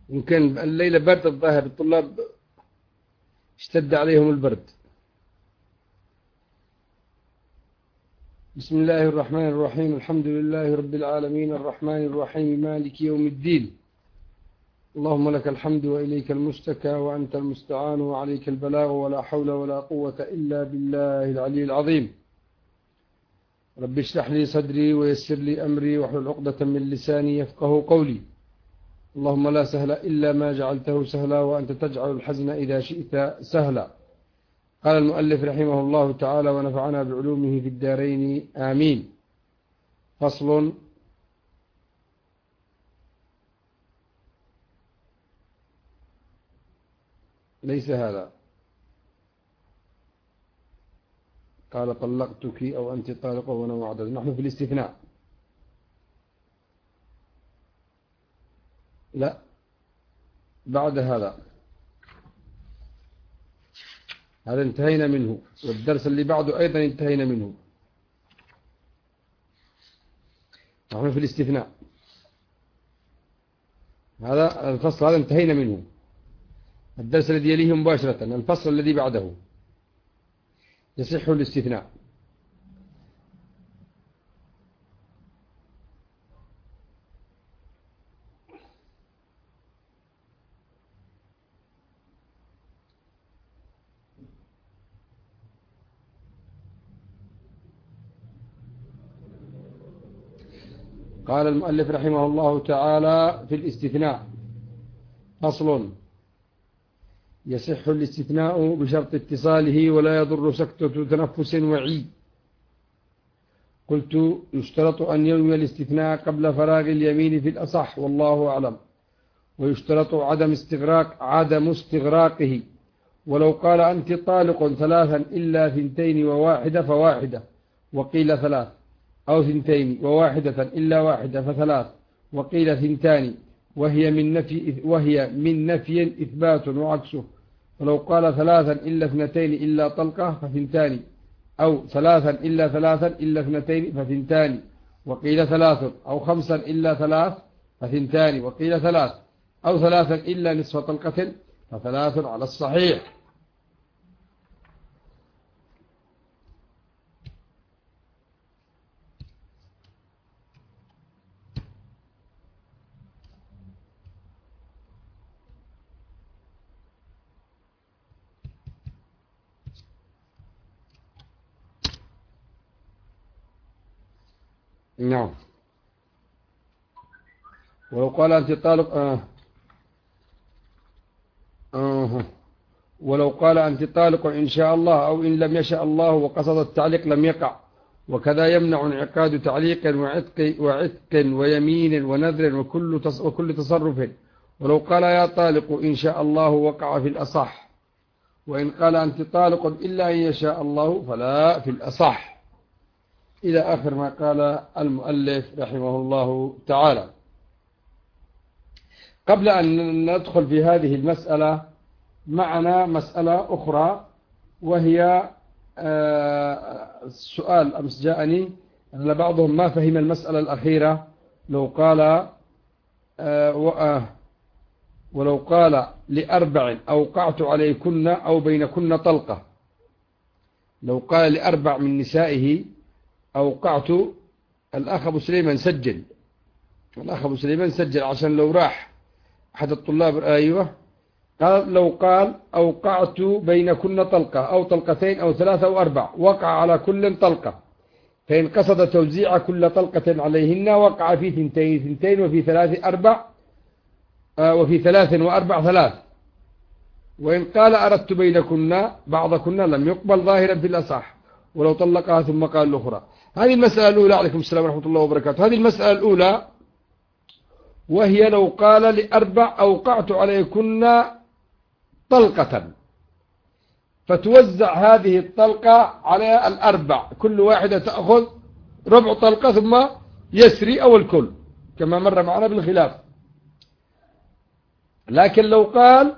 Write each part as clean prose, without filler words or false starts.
يمكن الليلة برد الظاهر، الطلاب اشتد عليهم البرد. بسم الله الرحمن الرحيم. الحمد لله رب العالمين، الرحمن الرحيم، مالك يوم الدين. اللهم لك الحمد وإليك المشتكى وأنت المستعان وعليك البلاغ، ولا حول ولا قوة إلا بالله العلي العظيم. رب اشرح لي صدري ويسر لي أمري واحلل عقدة من لساني يفقه قولي. اللهم لا سهل إلا ما جعلته سهلا، وأنت تجعل الحزن إذا شئت سهلا. قال المؤلف رحمه الله تعالى ونفعنا بعلومه في الدارين آمين. فصل. ليس هذا. قال طلقتك أو أنت طالقة وأنا معدد. نحن في الاستثناء. لا، بعد هذا انتهينا منه، والدرس اللي بعده أيضا انتهينا منه. نحن في الاستثناء. هذا الفصل هذا انتهينا منه. الدرس الذي يليه مباشرة الفصل الذي بعده يصح الاستثناء. قال المؤلف رحمه الله تعالى في الاستثناء. فصل. يصح الاستثناء بشرط اتصاله ولا يضر سكتة تنفس وعي. قلت يشترط أن ينوي الاستثناء قبل فراغ اليمين في الأصح، والله أعلم. ويشترط عدم استغراقه. ولو قال أنت طالق ثلاثا إلا ثنتين وواحدة فواحدة، وقيل ثلاث، أو ثنتين وواحدة إلا واحدة فثلاث، وقيل ثنتان، وهي من نفي إثبات وعكسه. ولو قال ثلاثا إلا اثنتين إلا طلقة فثنتان، أو ثلاثا إلا ثلاثا إلا اثنتين فثنتان، وقيل ثلاث، أو خمسا إلا ثلاث فثنتان، وقيل ثلاث، أو ثلاثا إلا نصف طلقة فثلاث على الصحيح. نعم. ولو قال أنت طالق ولو قال أنت طالق إن شاء الله أو إن لم يشاء الله وقصد التعليق لم يقع. وكذا يمنع انعقاد تعليق وعتق ويمين ونذر وكل تصرف. ولو قال يا طالق إن شاء الله وقع في الأصح. وإن قال أنت طالق إلا أن يشاء الله فلا في الأصح، إلى آخر ما قال المؤلف رحمه الله تعالى. قبل أن ندخل في هذه المسألة معنا مسألة أخرى، وهي سؤال أمس جاءني أن بعضهم ما فهم المسألة الأخيرة. ولو قال لأربع أوقعت عليكن أو بينكن طلقة. لو قال لأربع من نسائه أوقعت، الأخ أبو سليمان سجل عشان لو راح أحد الطلاب. أيوة. قال لو قال أوقعت بينكن طلقة أو طلقتين أو ثلاثة أو أربع، وقع على كل طلقة، فإن قصد توزيع كل طلقة عليهن وقع في ثنتين وفي ثلاث أربع، وفي ثلاث وأربع ثلاث. وإن قال أردت بينكن بعضكن لم يقبل ظاهرا في الأصح، ولو طلقها ثم قال الأخرى. هذه المسألة الأولى. عليكم السلام ورحمة الله وبركاته. هذه المسألة الأولى، وهي لو قال لأربع أوقعت عليكن طلقة، فتوزع هذه الطلقة على الأربع، كل واحدة تأخذ ربع طلقة ثم يسري أو الكل كما مر معنا بالخلاف. لكن لو قال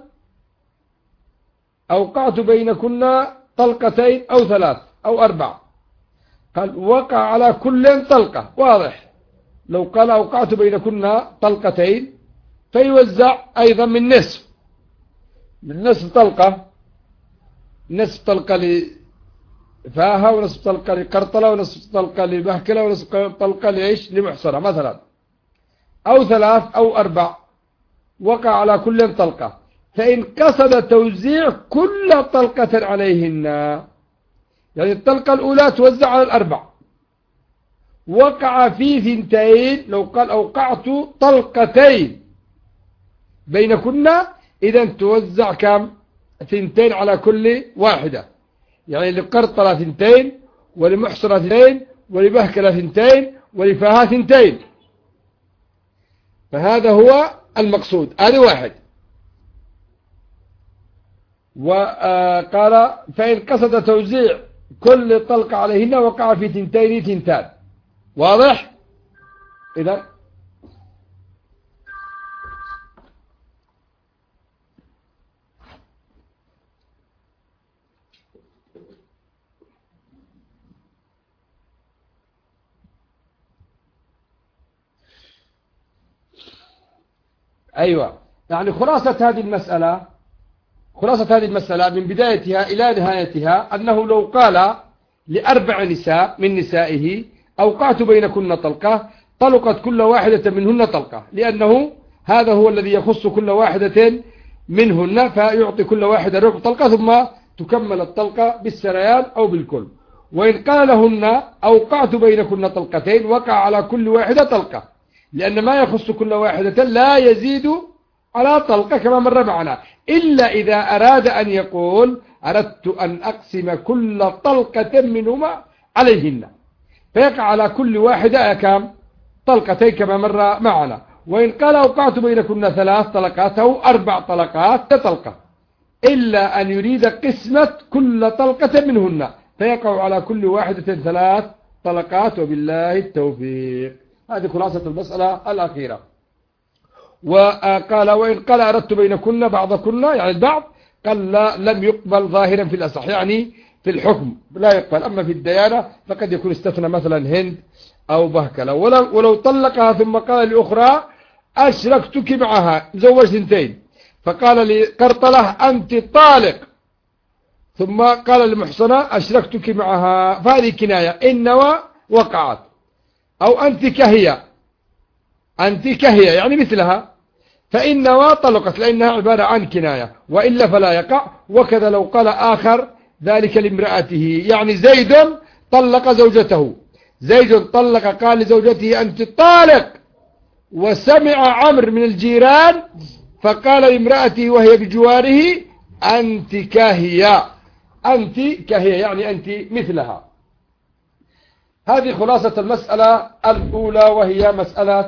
أوقعت بينكن طلقتين أو ثلاث أو أربع، قال وقع على كل طلقة، واضح. لو قال أوقعت بينكن طلقتين فيوزع أيضا من نصف طلقة، نصف طلقة لفاها، ونصف طلقة لقرطلة، ونصف طلقة لبهكلة، ونصف طلقة لمحصرة مثلا، أو 3 أو 4، وقع على كل طلقة. فإن قصد توزيع كل طلقة عليهن، يعني الطلقة الأولى توزع على 4، وقع في 2، لو قال أوقعت طلقتين بينكن، إذا توزع كم؟ 2 على كل واحدة، يعني لقرطلة 2، ولمحصرة 2، ولبهكلة 2، ولفاها 2. فهذا هو المقصود، هذا واحد. وقال فإن قصد توزيع كل طلقة عليهن وقع في 2. واضح؟ إذا أيوة، يعني خلاصة هذه المسألة من بدايتها إلى نهايتها أنه لو قال ل4 نساء من نسائه أوقعت بينكن طلقة، طلقت كل واحدة منهن طلقة، لأنه هذا هو الذي يخص كل واحدة منهن، فيعطي كل واحدة ربع طلقة، ثم تكمل الطلقة بالسريان أو بالكل. وإن قال لهن أوقعت بينكن طلقتين، وقع على كل واحدة طلقة، لأن ما يخص كل واحدة لا يزيد على طلقة كما مر معنا، إلا إذا أراد أن يقول أردت أن أقسم كل طلقة منهما عليهن، فيقع على كل واحدة كم؟ طلقتين كما مر معنا. وإن قال أوقعت بينكن 3 طلقات أو 4 طلقات طلقة، إلا أن يريد قسمة كل طلقة منهن، فيقع على كل واحدة 3 طلقات، وبالله التوفيق. هذه خلاصة المسألة الأخيرة. وقال وإن قال أردت بينكن بعضكن، يعني البعض، قال لا، لم يقبل ظاهرا في الأصح، يعني في الحكم لا يقبل، أما في الديانة فقد يكون استثنى مثلا هند أو بهكلة. ولو طلقها ثم قال لأخرى أشركتك معها، زوج 2، فقال لقرطلة أنت طالق، ثم قال للمحصنة أشركتك معها، فهذه كناية، إنما وقعت. أو أنت كهية يعني مثلها، فإنما طلقت، لأنها عبارة عن كناية، وإلا فلا يقع. وكذا لو قال آخر ذلك لامرأته، يعني زيد طلق زوجته، زيد طلق قال لزوجته أنت طالق، وسمع عمرو من الجيران فقال لامرأته وهي بجواره أنت كهية، يعني أنت مثلها. هذه خلاصة المسألة الأولى، وهي مسألة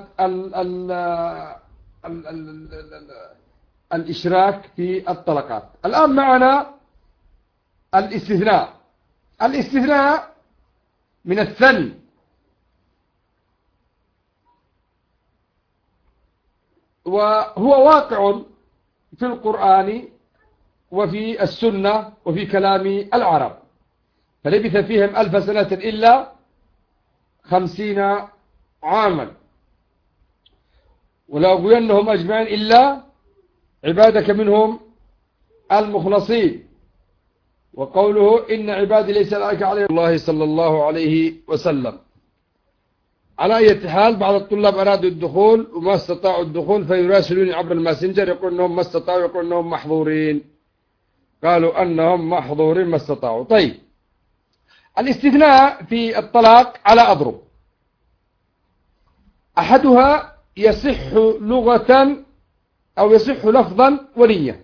الإشراك في الطلقات. الآن معنا الاستثناء من الثني، وهو واقع في القرآن وفي السنة وفي كلام العرب، فلبث فيهم 1000 سنة إلا 50 عاما، ولا أغوينهم أجمعين إلا عبادك منهم المخلصين. وقوله إن عبادي ليس لك عليهم الله صلى الله عليه وسلم. على أي حال بعض الطلاب أرادوا الدخول وما استطاعوا الدخول، فيراسلوني عبر الماسنجر يقول أنهم ما استطاعوا، يقول أنهم محظورين، قالوا أنهم محظورين ما استطاعوا. طيب، الاستثناء في الطلاق على أضرب. أحدها يصح لغة أو يصح لفظا ونية،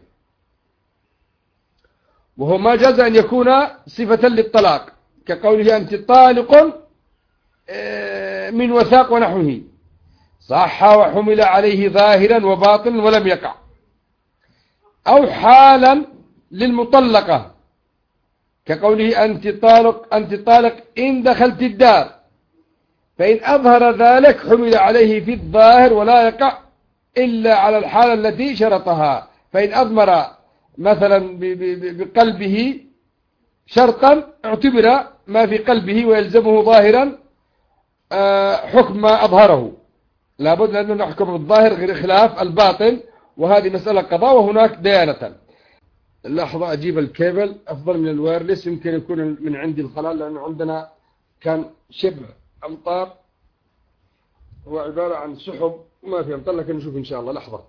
وهو ما جاز أن يكون صفة للطلاق، كقوله أنت طالق من وثاق ونحوه، صح وحمل عليه ظاهرا وباطنا ولم يقع. أو حالا للمطلقة، كقوله أنت طالق إن دخلت الدار، فإن أظهر ذلك حمل عليه في الظاهر ولا يقع إلا على الحالة التي شرطها. فإن أضمر مثلا بقلبه شرطا اعتبر ما في قلبه ويلزمه ظاهرا حكم ما أظهره. لابد لأنه نحكم بالظاهر غير خلاف الباطن، وهذه مسألة قضاء وهناك ديانة. لحظة أجيب الكيبل أفضل من الوايرلس، يمكن يكون من عندي الخلال لأنه عندنا كان شبه أمطار، هو عبارة عن سحب وما في أمطار، لكن نشوف إن شاء الله. لحظة.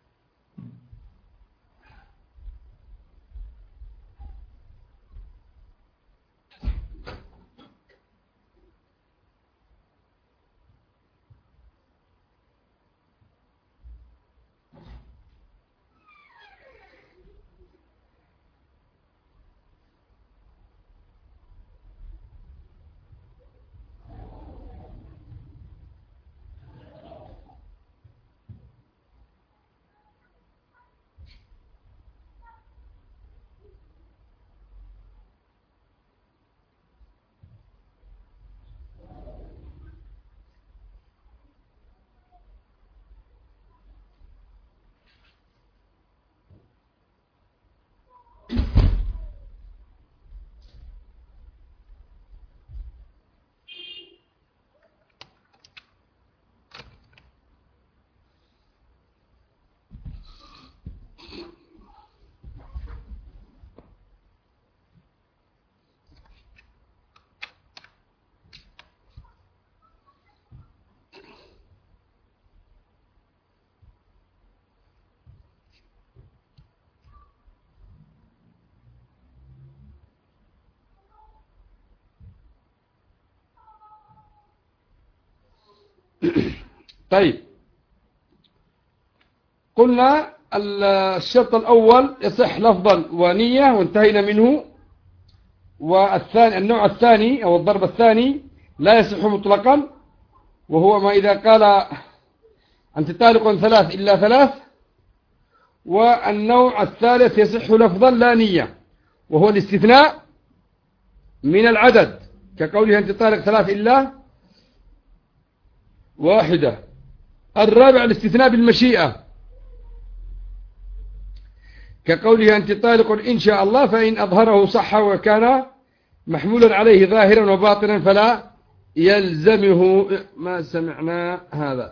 طيب، قلنا الشرط الأول يصح لفظا ونية وانتهينا منه، والثاني النوع الثاني أو الضرب الثاني لا يصح مطلقا، وهو ما إذا قال أنت طالق ثلاث إلا ثلاث. والنوع الثالث يصح لفظا لا نية، وهو الاستثناء من العدد، كقوله أنت طالق ثلاث إلا واحدة. الرابع الاستثناء بالمشيئة، كقوله أنت طالق إن شاء الله، فإن أظهره صح وكان محمولا عليه ظاهرا وباطنا فلا يلزمه. ما سمعنا هذا.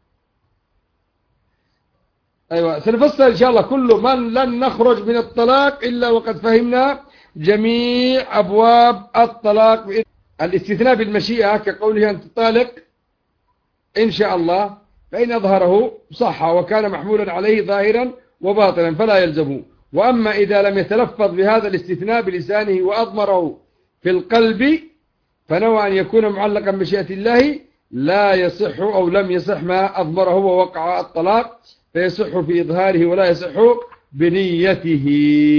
أيوة، سنفصل إن شاء الله كل من لن نخرج من الطلاق إلا وقد فهمنا جميع أبواب الطلاق. الاستثناء بالمشيئة كقوله أنت طالق إن شاء الله، فإن أظهره صح وكان محمولا عليه ظاهرا وباطنا فلا يلزمه. وأما إذا لم يتلفظ بهذا الاستثناء بلسانه وأضمره في القلب، فنوى أن يكون معلقا بمشيئة الله لا يصح أو لم يصح ما أضمره ووقع الطلاق، فيصح في إظهاره ولا يصح بنيته.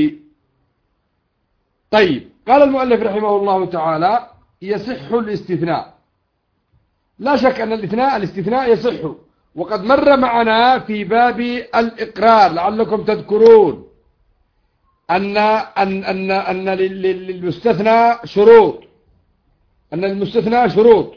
طيب، قال المؤلف رحمه الله تعالى يصح الاستثناء. لا شك أن الاستثناء يصح، وقد مر معنا في باب الإقرار لعلكم تذكرون أن للمستثنى شروط، أن المستثنى شروط،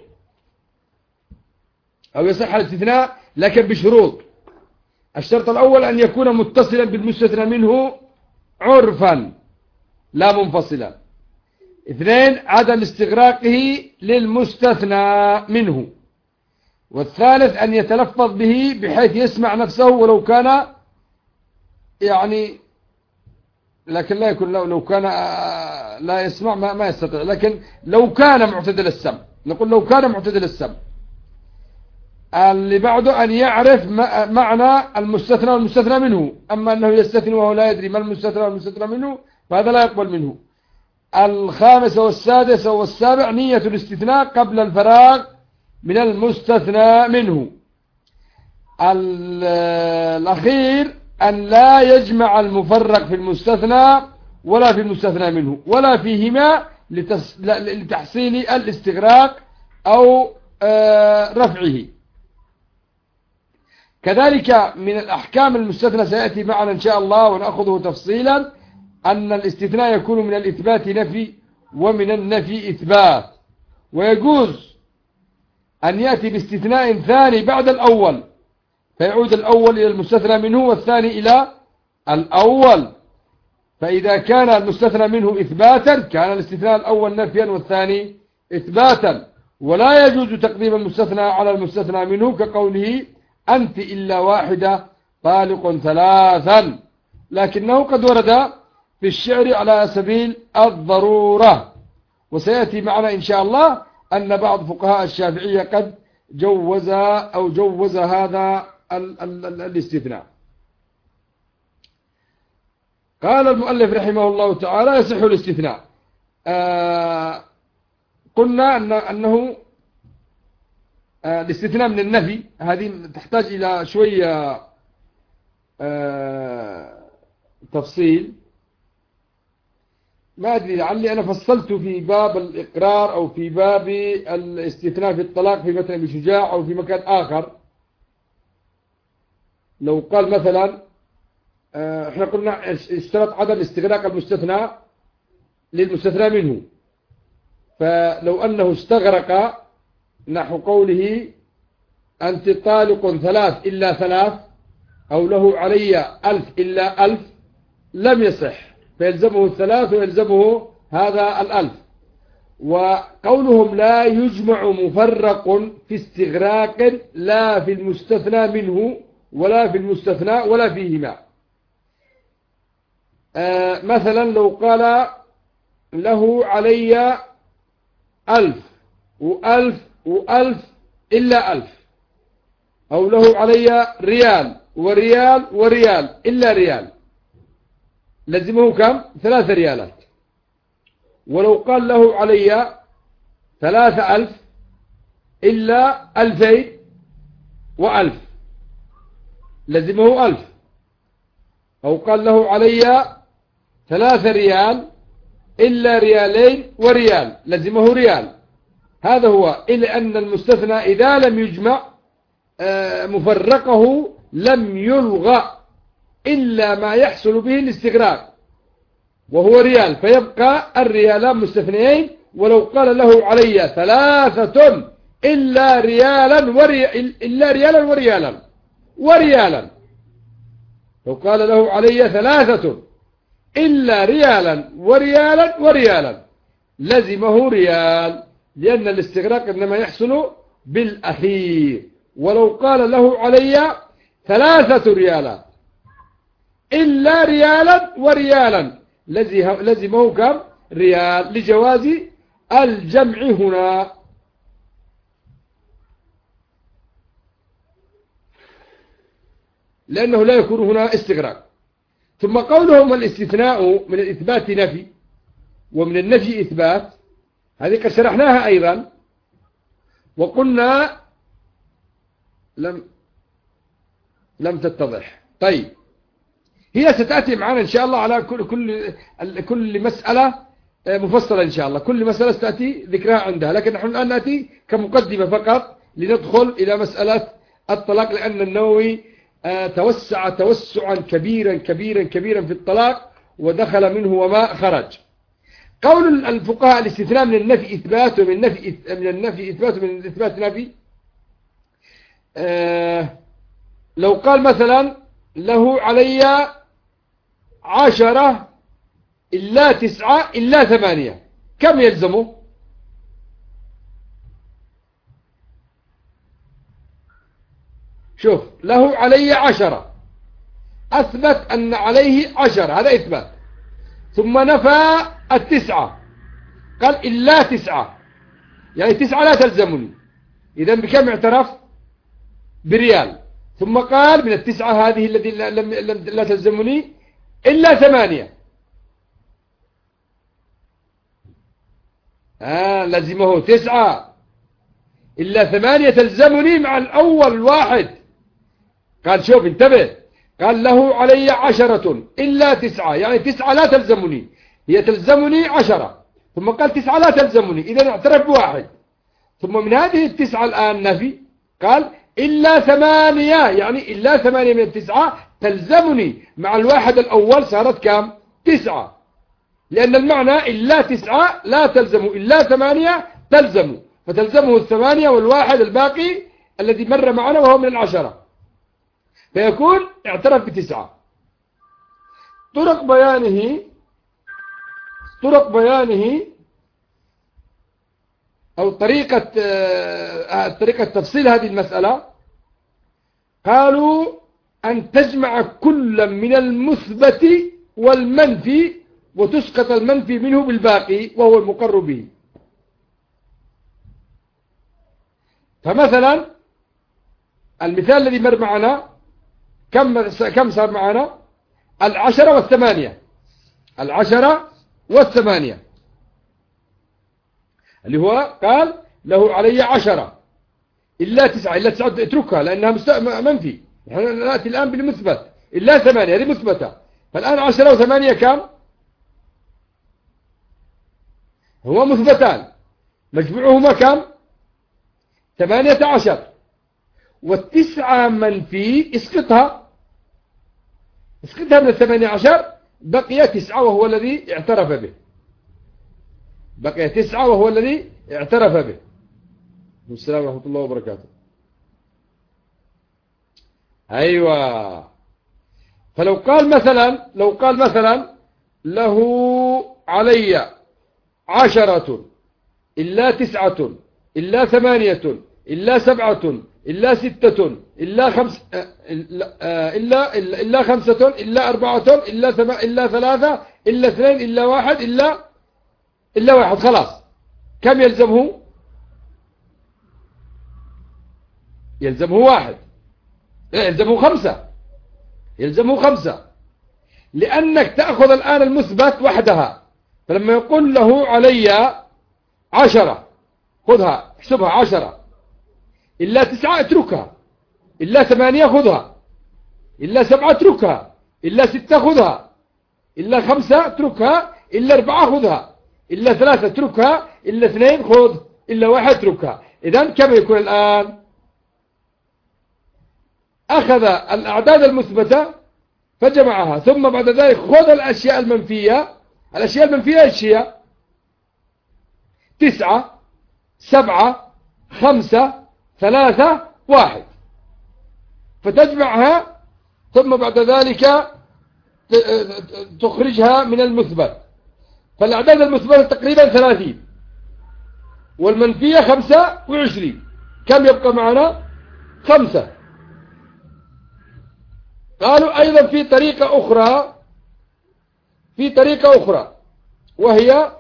أو يصح الاستثناء لكن بشروط. الشرط الأول أن يكون متصلا بالمستثنى منه عرفا لا منفصلا. اثنين، عدم استغراقه للمستثنى منه. والثالث أن يتلفظ به بحيث يسمع نفسه ولو كان يعني، لكن لا يكون لو كان لا يسمع ما يستطيع، لكن لو كان معتدل السمع، نقول لو كان معتدل السمع. اللي بعده أن يعرف معنى المستثنى والمستثنى منه. أما أنه يستثني وهو لا يدري ما المستثنى والمستثنى منه فهذا لا يقبل منه. الخامس والسادس والسابع نية الاستثناء قبل الفراغ من المستثنى منه. الأخير أن لا يجمع المفرق في المستثنى ولا في المستثنى منه ولا فيهما لتحصيل الاستغراق أو رفعه. كذلك من الأحكام المستثنى سيأتي معنا إن شاء الله ونأخذه تفصيلا، أن الاستثناء يكون من الإثبات نفي ومن النفي إثبات، ويجوز أن يأتي باستثناء ثاني بعد الأول فيعود الأول إلى المستثنى منه والثاني إلى الأول. فإذا كان المستثنى منه إثباتا كان الاستثناء الأول نفيا والثاني إثباتا. ولا يجوز تقديم المستثنى على المستثنى منه كقوله أنت إلا واحدة طالق ثلاثا، لكنه قد ورد في الشعر على سبيل الضرورة. وسيأتي معنا إن شاء الله أن بعض فقهاء الشافعية قد جوز هذا الاستثناء. قال المؤلف رحمه الله تعالى يصح الاستثناء. قلنا أنه الاستثناء من النفي هذه تحتاج إلى شوية تفصيل. ما أدري لعلي أنا فصلت في باب الإقرار أو في باب الاستثناء في الطلاق في متن ابن شجاع أو في مكان آخر. لو قال مثلا احنا قلنا اشترط عدم استغراق المستثنى للمستثنى منه، فلو أنه استغرق نحو قوله أنت طالق ثلاث إلا ثلاث أو له علي 1000 إلا 1000 لم يصح، فيلزمه الثلاث ويلزمه هذا 1000. وقولهم لا يجمع مفرق في استغراق لا في المستثنى منه ولا في المستثنى ولا فيهما. مثلا لو قال له علي 1000 و1000 و1000 إلا 1000، أو له علي ريال وريال وريال إلا ريال، لزمه كم؟ 3 ريالات. ولو قال له علي 3000 إلا 2000 و1000 لزمه 1000. أو قال له علي 3 ريال إلا ريالين وريال لزمه ريال. هذا هو، إلا أن المستثنى إذا لم يجمع مفرقه لم يلغى إلا ما يحصل به الاستغراق وهو ريال، فيبقى الريالان مستثنيين. ولو قال له علي 3 إلا ريالا وريالا، لو قال له علي 3 إلا ريالا وريالا لزمه ريال، لأن الاستغراق إنما يحصل بالأخير. ولو قال له علي 3 ريالات إلا ريالا وريالا لزمه كم؟ ريال، لجواز الجمع هنا. لأنه لا يكون هنا استغراق. ثم قولهم الاستثناء من الإثبات نفي ومن النفي إثبات، هذه قد شرحناها أيضا وقلنا لم تتضح. طيب، هي ستأتي معنا إن شاء الله على كل مسألة مفصلة إن شاء الله، كل مسألة ستأتي ذكرها عندها، لكن نحن الآن نأتي كمقدمة فقط لندخل إلى مسألة الطلاق، لأن النووي توسع توسعا كبيرا كبيرا كبيرا في الطلاق ودخل منه وما خرج. قول الفقهاء الاستثناء من النفي إثبات ومن النفي إثبات ومن الإثبات نفي. لو قال مثلا له علي 10 إلا 9 إلا 8، كم يلزمه؟ شوف، له علي 10، أثبت أن عليه 10، هذا إثبات. ثم نفى 9، قال إلا 9، يعني 9 لا تلزمني. إذن بكم اعترف؟ بريال. ثم قال من 9 هذه التي لا تلزمني إلا 8، لزمه 9 إلا 8 تلزمني مع الأول واحد. قال شوف انتبه، قال له علي 10 إلا 9، يعني 9 لا تلزمني، هي تلزمني 10. ثم قال 9 لا تلزمني، إذن اعترف بواحد. ثم من هذه 9 الآن نفي، قال إلا 8، يعني إلا 8 من 9 تلزمني مع الواحد الأول، صارت كام؟ 9. لأن المعنى إلا 9 لا تلزم، إلا 8 تلزم، فتلزمه 8 والواحد الباقي الذي مر معنا وهو من 10، فيكون اعترف ب9. طرق بيانه أو طريقة تفصيل هذه المسألة، قالوا أن تجمع كل من المثبت والمنفي وتسقط المنفي منه بالباقي وهو المقر به. فمثلا المثال الذي مر معنا كم صار معنا؟ 10 و8، 10 و8، اللي هو قال له علي 10 إلا 9، إلا 9 اتركها لأنها منفي. نحن نأتي الآن بالمثبت، إلا 8 هذه مثبتة. فالآن 10 و8 كم؟ هو مثبتان، مجموعهما كم؟ 18. والتسعة منفي اسقطها من 18، بقي 9 وهو الذي اعترف به. بقي 9 وهو الذي اعترف به. السلام ورحمة الله وبركاته. أيوة. فلو قال مثلا له علي 10 إلا 9 إلا 8 إلا 7 إلا 6 إلا 5 إلا 5 إلا 4 إلا 3 إلا 2 إلا 1 إلا 1، خلاص كم يلزمه؟ يلزمه 1، يلزمه 5 لأنك تأخذ الآن المثبت وحدها. فلما يقول له علي 10 خذها احسبها 10 إلا 9 اتركها، إلا 8 خذها، إلا 7 اتركها، إلا 6 خذها، إلا 5 اتركها، إلا 4 خذها، إلا 3 اتركها، إلا 2 خذ، إلا 1 اتركها. إذن كم يكون الآن؟ أخذ الأعداد المثبتة فجمعها، ثم بعد ذلك خذ الأشياء المنفية. الأشياء المنفية ايش هي؟ 9 7 5 3 1، فتجمعها ثم بعد ذلك تخرجها من المثبت. فالأعداد المثبتة تقريبا 30 والمنفية 25، كم يبقى معنا؟ 5. قالوا أيضا في طريقة أخرى وهي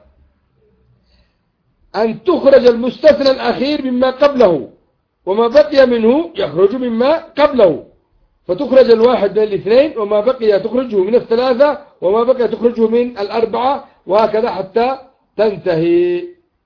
أن تخرج المستثنى الأخير مما قبله وما بقي منه يخرج مما قبله، فتخرج الواحد من الاثنين وما بقي تخرجه من الثلاثة وما بقي تخرجه من الأربعة، وهكذا حتى تنتهي.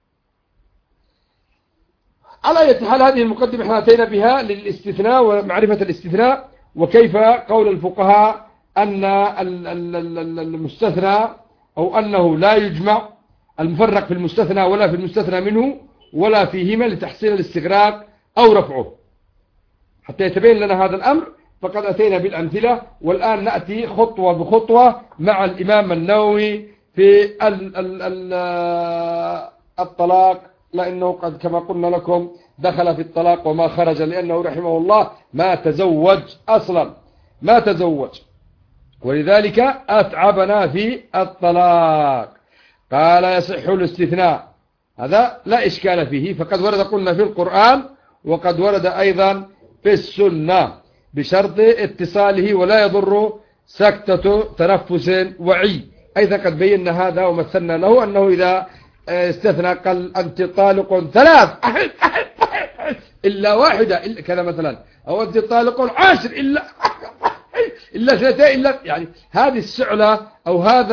على أي حال هذه المقدمة احنا أتينا بها للاستثناء ومعرفة الاستثناء، وكيف قول الفقهاء أن المستثنى أو أنه لا يجمع المفرق في المستثنى ولا في المستثنى منه ولا فيهما لتحصيل الاستغراق أو رفعه. حتى يتبين لنا هذا الأمر فقد أتينا بالأمثلة، والآن نأتي خطوة بخطوة مع الإمام النووي في الطلاق، لأنه قد كما قلنا لكم دخل في الطلاق وما خرج، لأنه رحمه الله ما تزوج أصلا، ما تزوج، ولذلك أتعبنا في الطلاق. قال يصح الاستثناء، هذا لا إشكال فيه، فقد ورد قلنا في القرآن وقد ورد أيضا في السنة بشرط اتصاله ولا يضر سكتة تنفس وعي. أيضا قد بينا هذا ومثلنا له أنه إذا استثنى قال أنت طالق 3 إلا 1 إلا كذا مثلا، أو أنت طالق 10 إلا 2 إلا، يعني هذه السعلة أو هذا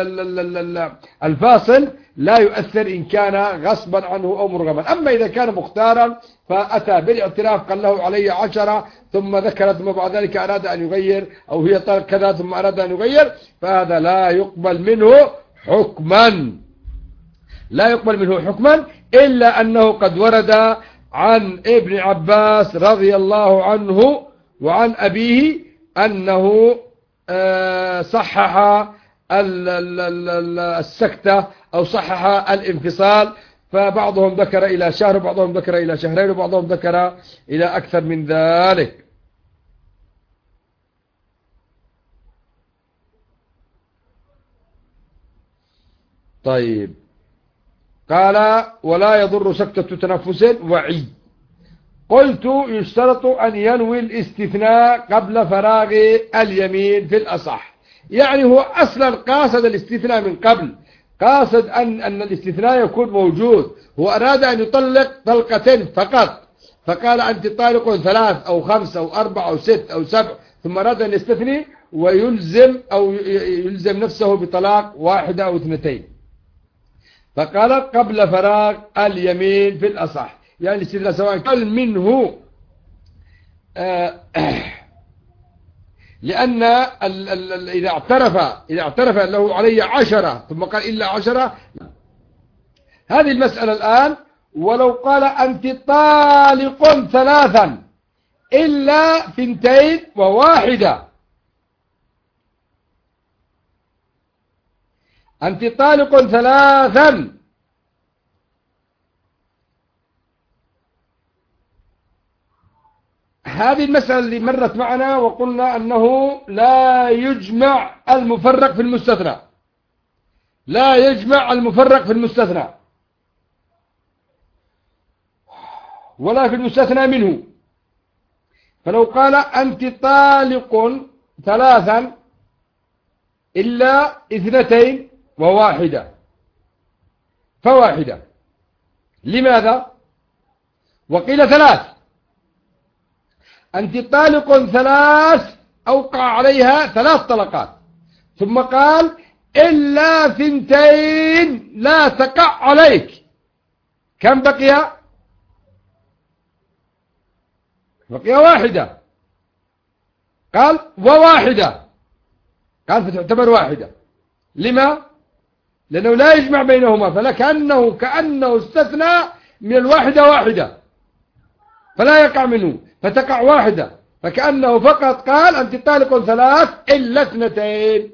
الفاصل لا يؤثر إن كان غصبا عنه أو مرغما. أما إذا كان مختارا فأتى بالاعتراف قال له علي 10 ثم ذكر ثم بعد ذلك أراد أن يغير، أو هي طالق كذا ثم أراد أن يغير، فهذا لا يقبل منه حكما، لا يقبل منه حكما، إلا أنه قد ورد عن ابن عباس رضي الله عنه وعن أبيه أنه صحح السكتة أو صحح الانفصال، فبعضهم ذكر إلى شهر وبعضهم ذكر إلى شهرين وبعضهم ذكر إلى أكثر من ذلك. طيب، قال ولا يضر سكتة تنفس وعي. قلت يشترط أن ينوي الاستثناء قبل فراغ اليمين في الأصح. يعني هو أصلا قاصد الاستثناء من قبل، قاصد أن الاستثناء يكون موجود، هو أراد أن يطلق طلقتين فقط، فقال أنت طالق 3 أو 5 أو 4 أو 6 أو 7، ثم أراد أن يستثني ويلزم أو يلزم نفسه بطلاق 1 أو 2، فقال قبل فراغ اليمين في الأصح. يعني الاستثناء سواء كان منه لأن إذا اعترف له علي 10 ثم قال إلا 10، هذه المسألة الآن. ولو قال أنت طالق 3 إلا 2 و1، أنت طالق 3 هذه المسألة اللي مرت معنا وقلنا أنه لا يجمع المفرق في المستثنى، لا يجمع المفرق في المستثنى ولا في المستثنى منه. فلو قال أنت طالق 3 إلا 2 و1 ف1، لماذا؟ وقيل 3، أنت طالق 3 أوقع عليها 3 طلقات، ثم قال إلا 2 لا تقع عليك، كم بقي؟ بقي 1، قال و1، قال فتعتبر 1. لما؟ لأنه لا يجمع بينهما، كأنه استثنى من 1 فلا يقع منه، فتقع 1، فكأنه فقط قال أنت طالق 3 إلا 2.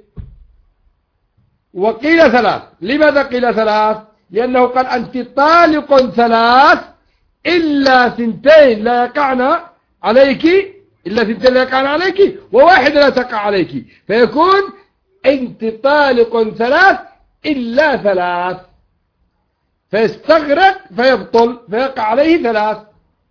وقيل 3، لماذا قيل 3؟ لأنه قال أنت طالق 3 إلا 2 لا يقعن عليك، إلا 2 لا يقعن عليك و1 لا تقع عليك، فيكون أنت طالق 3 إلا 3، فيستغرق فيبطل فيقع عليه 3.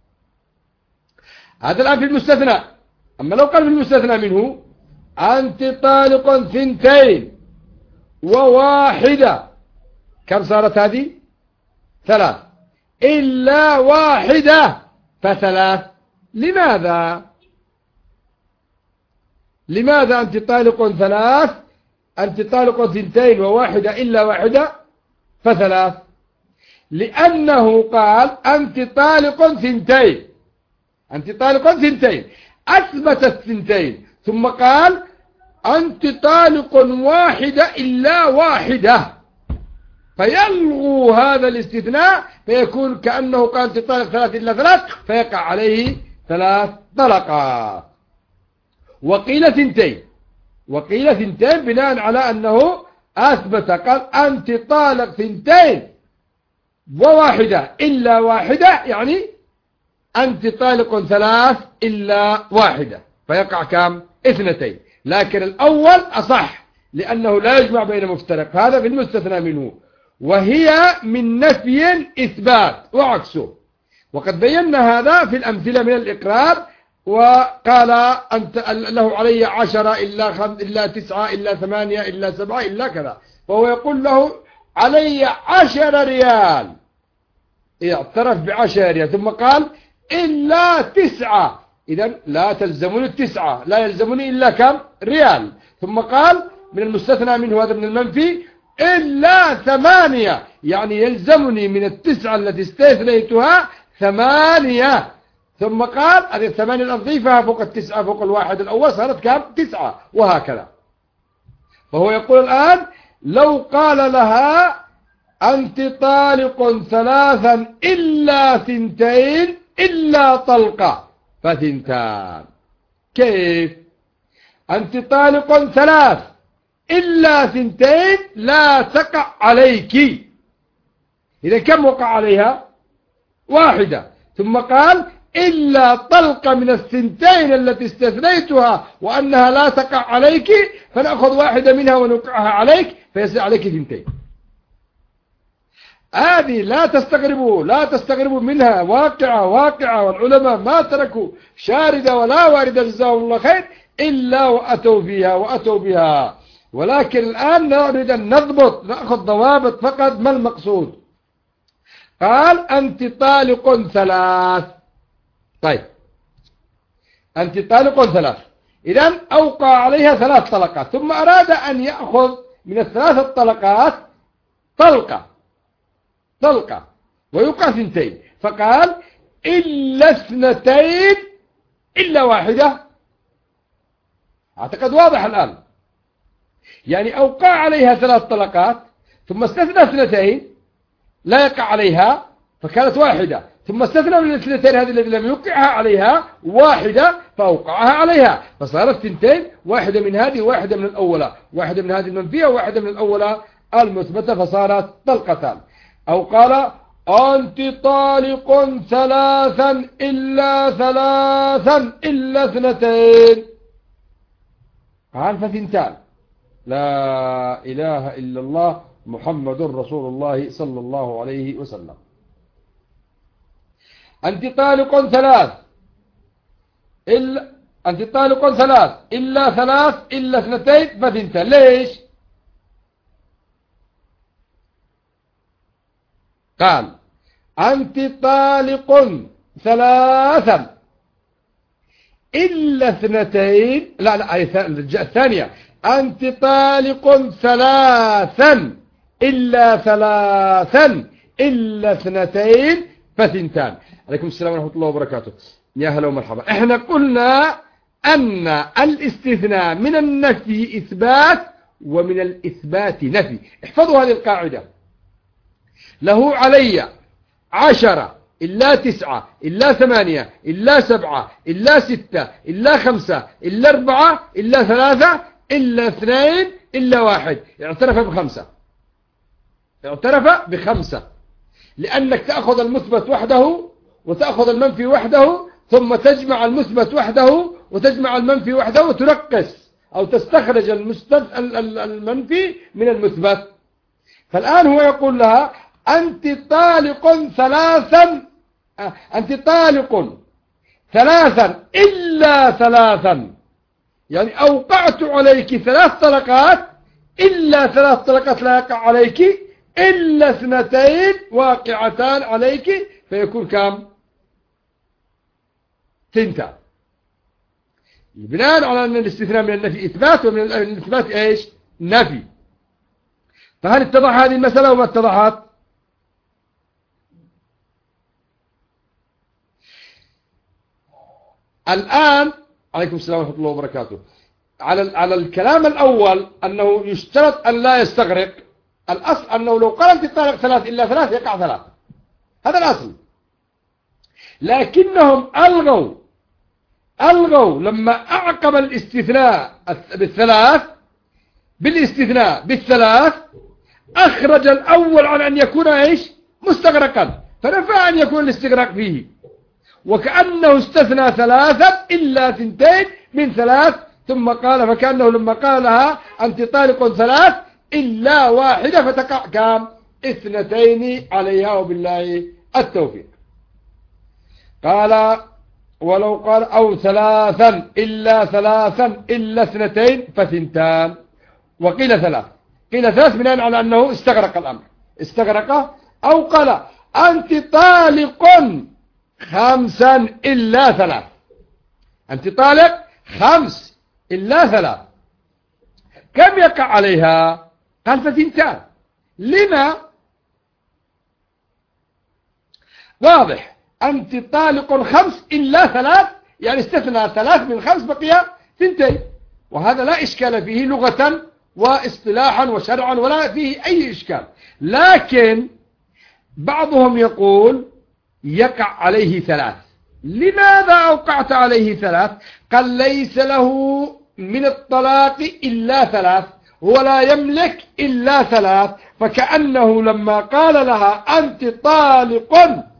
هذا الآن في المستثنى. أما لو قال في المستثنى منه أنت طالق 2 و1، كم صارت هذه؟ 3 إلا 1 ف3. لماذا أنت طالق 3 أنت طالق 2 و1 إلا 1 ف3؟ لأنه قال أنت طالق 2، أنت طالق 2، أثبت 2، ثم قال أنت طالق 1 إلا 1، فيلغو هذا الاستثناء، فيكون كأنه قال أنت طالق 3 إلا 3، فيقع عليه 3 طلقات. وقيل 2 بناء على أنه أثبت، قال أنت طالق 2 و1 إلا 1، يعني أنت طالق 3 إلا 1، فيقع كم؟ 2. لكن الأول أصح لأنه لا يجمع بين مفترق، هذا في المستثنى منه، وهي من نفي إثبات وعكسه. وقد بينا هذا في الأمثلة من الإقرار، وقال أنت له علي 10 إلا 9 إلا 8 إلا 7 إلا كذا، فهو يقول له علي 10 ريال، اعترف ب10 ريال، ثم قال إلا 9، إذن لا تلزمني 9، لا يلزمني إلا كم؟ ريال. ثم قال من المستثنى منه، هذا من المنفي، إلا 8، يعني يلزمني من 9 التي استثنيتها 8. ثم قال هذه 8 أضيفها فوق 9 فوق 1 الأول صارت كم؟ 9، وهكذا. فهو يقول الآن لو قال لها أنت طالق 3 إلا 2 إلا طلقة ف2، كيف؟ أنت طالق 3 إلا 2 لا تقع عليك، إذا كم وقع عليها؟ 1. ثم قال إلا طلقة من 2 التي استثنيتها وأنها لا تقع عليك، فنأخذ 1 منها ونوقعها عليك فيصير عليك 2. هذه لا تستغربوا منها، واقعة، والعلماء ما تركوا شاردة ولا واردة جزاهم الله خير إلا وأتوا بها. ولكن الآن نريد أن نأخذ ضوابط فقط. ما المقصود؟ قال أنت طالق 3. طيب أنت طالق 3، إذن أوقع عليها 3 طلقات، ثم أراد أن يأخذ من ال3 الطلقات طلقة ويوقع 2، فقال إلا 2 إلا 1. أعتقد واضح الآن. يعني أوقع عليها 3 طلقات ثم استثنى 2 لا يقع عليها فكانت 1، ثم استثنى من 2 هذه التي لم يوقعها عليها 1 فأوقعها عليها، فصارت 2، واحدة من هذه وواحدة من الأولى، واحدة من هذه المنفية وواحدة من الأولى المثبتة، فصارت طلقتان. أو قال أنت طالق 3 إلا 2، قال ف2. لا إله إلا الله محمد رسول الله صلى الله عليه وسلم. أنت طالق 3 إلا 2 ف2. ليش؟ قال أنت طالق 3 إلا 2. لا الثانية أنت طالق 3 إلا 2 ف2. عليكم السلام ورحمة الله وبركاته. يا هلا ومرحبا. احنا قلنا أن الاستثناء من النفي إثبات ومن الإثبات نفي. احفظوا هذه القاعدة. له علي 10 إلا 9 إلا 8 إلا 7 إلا 6 إلا 5 إلا 4 إلا 3 إلا 2 إلا 1. اعترف ب5 لأنك تأخذ المثبت وحده وتأخذ المنفي وحده، ثم تجمع المثبت وحده وتجمع المنفي وحده وترقص أو تستخرج المنفي من المثبت. فالآن هو يقول لها أنت طالق 3 إلا 3، يعني أوقعت عليك 3 طلقات إلا 3 طلقات لا يقع عليك إلا 2 واقعتان عليك، فيكون كم؟ 2. بناء على أن الاستثناء من النفي إثبات ومن الإثبات إيش؟ نفي. فهل اتضح هذه المسألة وما اتضحت؟ الآن عليكم السلام ورحمة الله وبركاته. على الكلام الأول أنه يشترط أن لا يستغرق. الأصل أنه لو قال أنت طالق 3 إلا 3 يقع 3، هذا الأصل. لكنهم ألغوا لما أعقب الاستثناء بالثلاث أخرج الأول عن أن يكون إيش؟ مستغرقا، فنفى أن يكون الاستغراق فيه، وكأنه استثنى 3 إلا 2 من 3، ثم قال فكأنه لما قال لها أنت طالق 3 إلا 1 فتقع كام؟ 2 عليها، وبالله التوفيق. قال ولو قال أو 3 إلا 2 ف2، وقيل 3. قيل 3 بناء على أنه استغرق الأمر، أو قال أنت طالق 5 إلا 3، أنت طالق 5 إلا 3، كم يقع عليها؟ قال ف2. لما؟ واضح. أنت طالق 5 إلا 3 يعني استثنى 3 من 5 بقي 2، وهذا لا إشكال فيه لغة واصطلاحا وشرعا ولا فيه أي إشكال. لكن بعضهم يقول يقع عليه 3. لماذا أوقعت عليه 3؟ قال ليس له من الطلاق إلا 3، ولا يملك إلا 3، فكأنه لما قال لها أنت طالق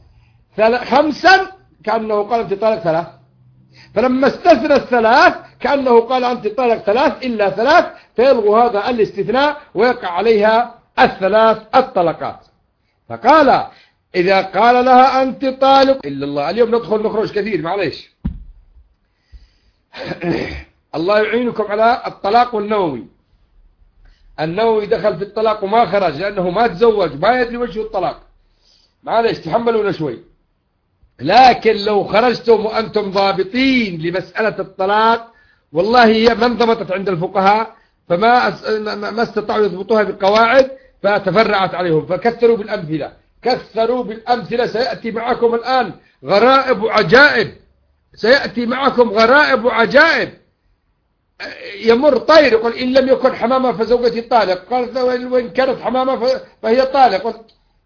5 كأنه قال أنت طالق 3، فلما استثنى 3 كأنه قال أنت طالق 3 إلا 3، فيلغو هذا الاستثناء ويقع عليها 3 الطلقات. فقال إذا قال لها أنت طالق إلا الله. اليوم ندخل نخرج كثير معليش. الله يعينكم على الطلاق والنووي. النووي دخل في الطلاق وما خرج لأنه ما تزوج ما يدري وجه الطلاق. معليش تحملونا شوي. لكن لو خرجتم وأنتم ضابطين لمسألة الطلاق والله هي ما انضبطت عند الفقهاء ما استطاعوا يضبطوها بقواعد فتفرعت عليهم. فكثروا بالأمثلة كثروا بالأمثلة. سيأتي معكم الآن غرائب وعجائب. سيأتي معكم غرائب وعجائب. يمر طير يقول إن لم يكن حمامة فزوجتي طالق. قال وإن كانت حمامة فهي طالق. قلت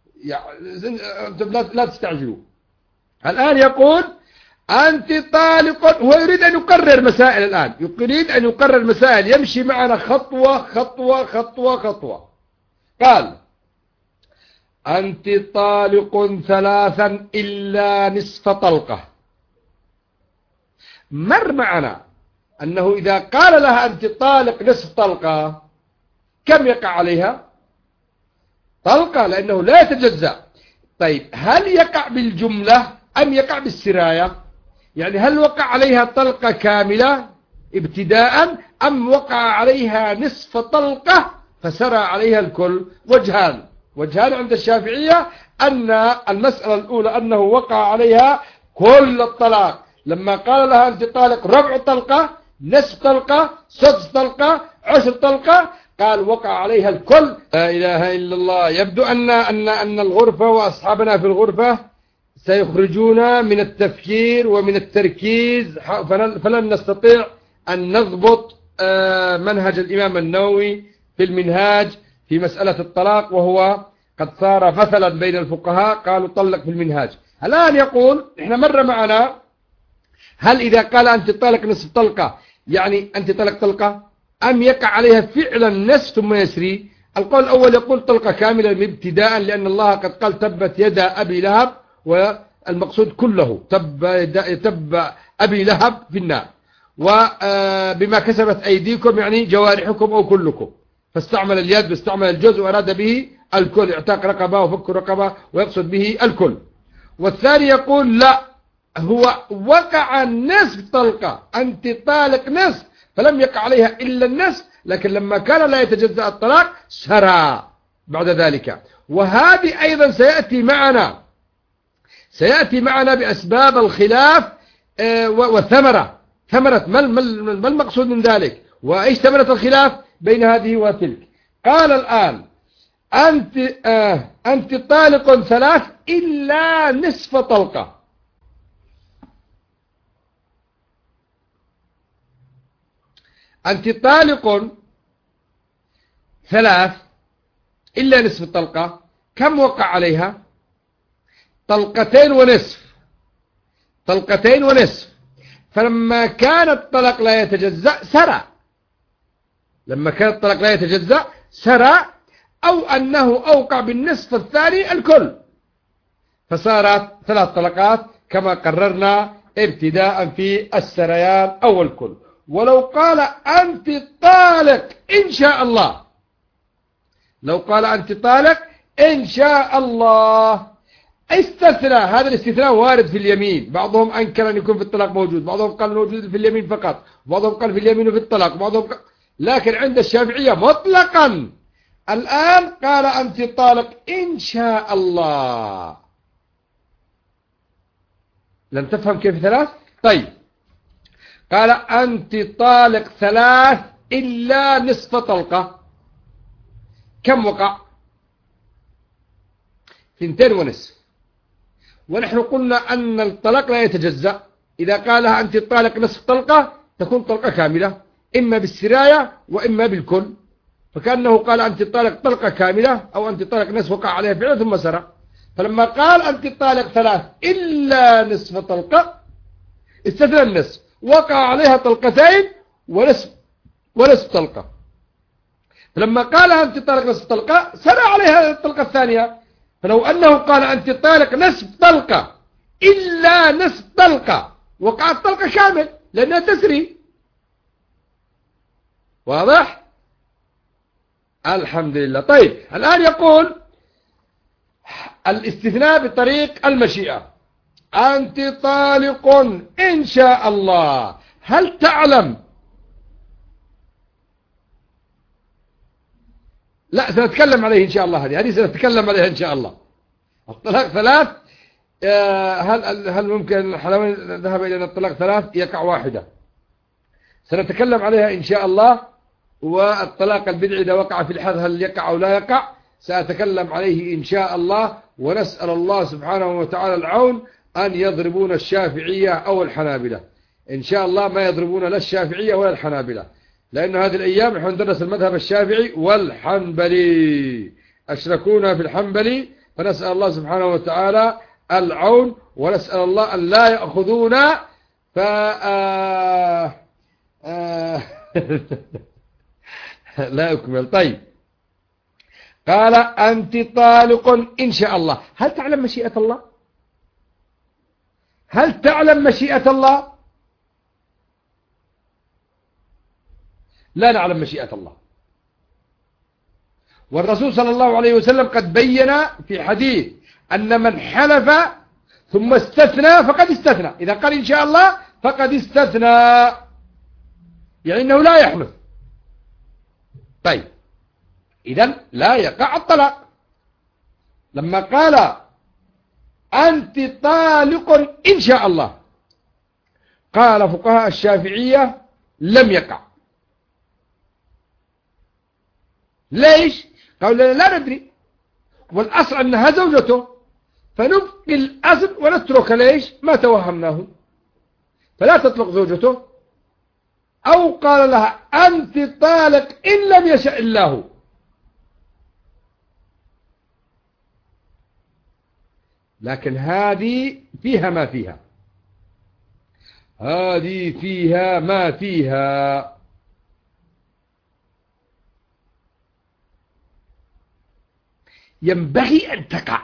لا تستعجلوا. الآن يقول أنت طالق. هو يريد أن يقرر مسائل الآن. يريد أن يقرر مسائل يمشي معنا خطوة خطوة خطوة خطوة. قال أنت طالق ثلاثا إلا نصف طلقة. مر معنا أنه إذا قال لها أنت طالق نصف طلقة كم يقع عليها؟ طلقة لأنه لا يتجزأ. طيب هل يقع بالجملة أم يقع بالسراية؟ يعني هل وقع عليها طلقة كاملة ابتداء أم وقع عليها نصف طلقة فسرى عليها الكل؟ وجهان عند الشافعية. أن المسألة الأولى أنه وقع عليها كل الطلاق لما قال لها أنت طالق ربع طلقة نصف طلقة سدس طلقة 10 طلقة. قال وقع عليها الكل. لا إله إلا الله. يبدو أن الغرفة وأصحابنا في الغرفة سيخرجون من التفكير ومن التركيز فلن نستطيع أن نضبط منهج الإمام النووي في المنهاج في مسألة الطلاق وهو قد صار مثلا بين الفقهاء قالوا طلق في المنهاج. الآن يقول إحنا مر معنا هل إذا قال أنت طالق نصف طلقة يعني أنت طلق طلقة أم يقع عليها فعلا نصف ثم يسري؟ القول الأول يقول طلقة كاملة ابتداء لأن الله قد قال تبت يدا أبي لهب والمقصود كله تب أبي لهب في النار وبما كسبت أيديكم يعني جوارحكم أو كلكم. فاستعمل اليد واستعمل الجزء وأراد به الكل اعتاق رقبة وفك رقبة ويقصد به الكل. والثاني يقول لا هو وقع نصف طلقة أنت طالق نصف فلم يقع عليها إلا النصف لكن لما كان لا يتجزأ الطلاق سرى بعد ذلك. وهذه أيضا سيأتي معنا بأسباب الخلاف وثمرة ما المقصود من ذلك وإيش ثمرة الخلاف بين هذه وتلك. قال الآن أنت طالق ثلاث إلا نصف طلقة. أنت طالق ثلاث إلا نصف الطلقة. كم وقع عليها؟ طلقتين ونصف. فلما كان الطلاق لا يتجزأ سرى أو أنه أوقع بالنصف الثاني الكل فصارت 3 طلقات كما قررنا ابتداء في السريان أو الكل. ولو قال أنت طالق إن شاء الله إن شاء الله استثنى. هذا الاستثناء وارد في اليمين. بعضهم أنكر أن يكون في الطلاق موجود بعضهم قال موجود في اليمين فقط بعضهم قال في اليمين وفي الطلاق لكن عند الشافعية مطلقا. الآن قال أنت طالق إن شاء الله. لم تفهم كيف 3؟ طيب قال أنت طالق 3 إلا نصف طلقة. كم وقع؟ 2 ونصف. ونحن قلنا أن الطلاق لا يتجزأ. إذا قالها أنت طالق نصف طلقة تكون طلقة كاملة إما بالسراية وإما بالكل. فكأنه قال أنت طالق طلقة كاملة أو أنت طالق نصف وقع عليها فعلا ثم سرى. فلما قال أنت طالق 3 إلا نصف طلقة استثنى النصف وقع عليها طلقتين ونصف طلقة. فلما قال أنت طالق نصف طلقة سرى عليها الطلقة الثانية. فلو أنه قال أنت طالق نصف طلقة إلا نصف طلقة وقعت طلقة كامل لأنها تسري. واضح؟ الحمد لله. طيب الآن يقول الاستثناء بطريق المشيئة. أنت طالق إن شاء الله. هل تعلم؟ لا، سنتكلم عليه إن شاء الله. هذه سنتكلم عليها إن شاء الله. الطلاق ثلاث. هل ممكن الحلواني ذهب إلى الطلاق ثلاث يقع واحدة؟ سنتكلم عليها إن شاء الله. والطلاق البدعي إذا وقع في الحد هل يقع أو لا يقع؟ سأتكلم عليه إن شاء الله. ونسأل الله سبحانه وتعالى العون أن يضربون الشافعية أو الحنابلة. إن شاء الله ما يضربون لا الشافعية ولا الحنابلة، لأن هذه الأيام نحن ندرس المذهب الشافعي والحنبلي، أشركونا في الحنبلي. فنسأل الله سبحانه وتعالى العون، ونسأل الله أن لا يأخذونا لا أكمل. طيب، قال أنت طالق إن شاء الله. هل تعلم مشيئة الله؟ هل تعلم مشيئة الله؟ لا نعلم مشيئة الله. والرسول صلى الله عليه وسلم قد بين في حديث أن من حلف ثم استثنى فقد استثنى. إذا قال إن شاء الله فقد استثنى، يعني أنه لا يحلف. طيب، إذن لا يقع الطلاق. لما قال أنت طالق إن شاء الله، قال فقهاء الشافعية لم يقع. ليش؟ قالوا لا ندري، والأصل أنها زوجته، فنبقي الأصل ونترك ليش ما توهمناه، فلا تطلق زوجته. أو قال لها أنت طالق إن لم يشاء الله. لكن هذه فيها ما فيها، هذه فيها ما فيها. ينبغي أن تقع،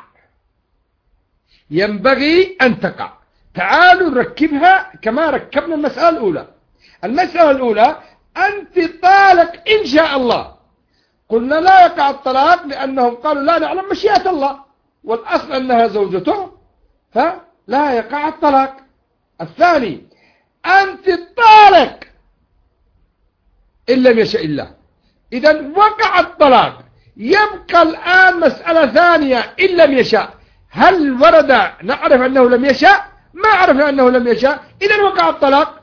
ينبغي أن تقع. تعالوا نركبها كما ركبنا المسألة الأولى. المسألة الأولى أنت طالق إن شاء الله، قلنا لا يقع الطلاق لأنهم قالوا لا نعلم مشيئة الله، والأصل أنها زوجته، فلا يقع الطلاق. الثاني أنت طالق إن لم يشاء الله، إذا وقع الطلاق. يبقى الآن مسألة ثانية، إن لم يشاء. هل ورد نعرف أنه لم يشاء؟ ما عرفنا أنه لم يشاء، إذا وقع الطلاق.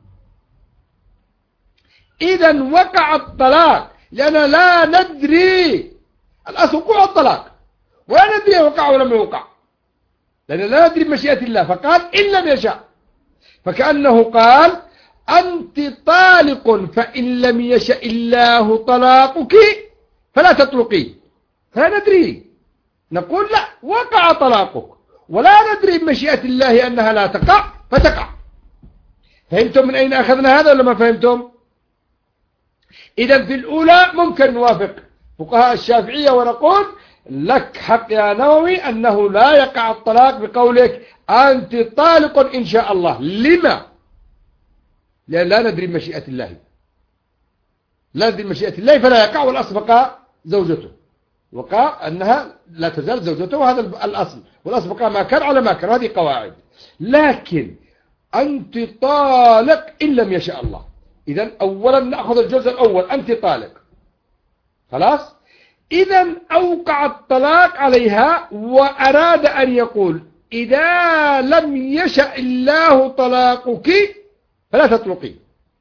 إذا وقع الطلاق، لأن لا ندري. الأصل وقوع الطلاق، ولا ندري وقع ولم يوقع، لأن لا ندري بمشيئة الله. فقال إن لم يشاء، فكأنه قال أنت طالق فإن لم يشاء الله طلاقك فلا تطلقي. فلا ندري، نقول لا، وقع طلاقك، ولا ندري بمشيئة الله أنها لا تقع فتقع. فهمتم من أين أخذنا هذا ولا ما فهمتم؟ إذا في الأولى ممكن نوافق فقهاء الشافعية ونقول لك حق يا نووي أنه لا يقع الطلاق بقولك أنت طالق إن شاء الله. لما؟ لأن لا ندري بمشيئة الله، لا ندري بمشيئة الله فلا يقع. والأصل بقى زوجته، وقع أنها لا تزال زوجته، وهذا الأصل. والأصل بقى ما كان على ما كان، هذه قواعد. لكن أنت طالق إن لم يشاء الله. إذن أولا نأخذ الجزء الأول، أنت طالق، خلاص. إذن أوقع الطلاق عليها، وأراد أن يقول إذا لم يشاء الله طلاقك فلا تطلقي.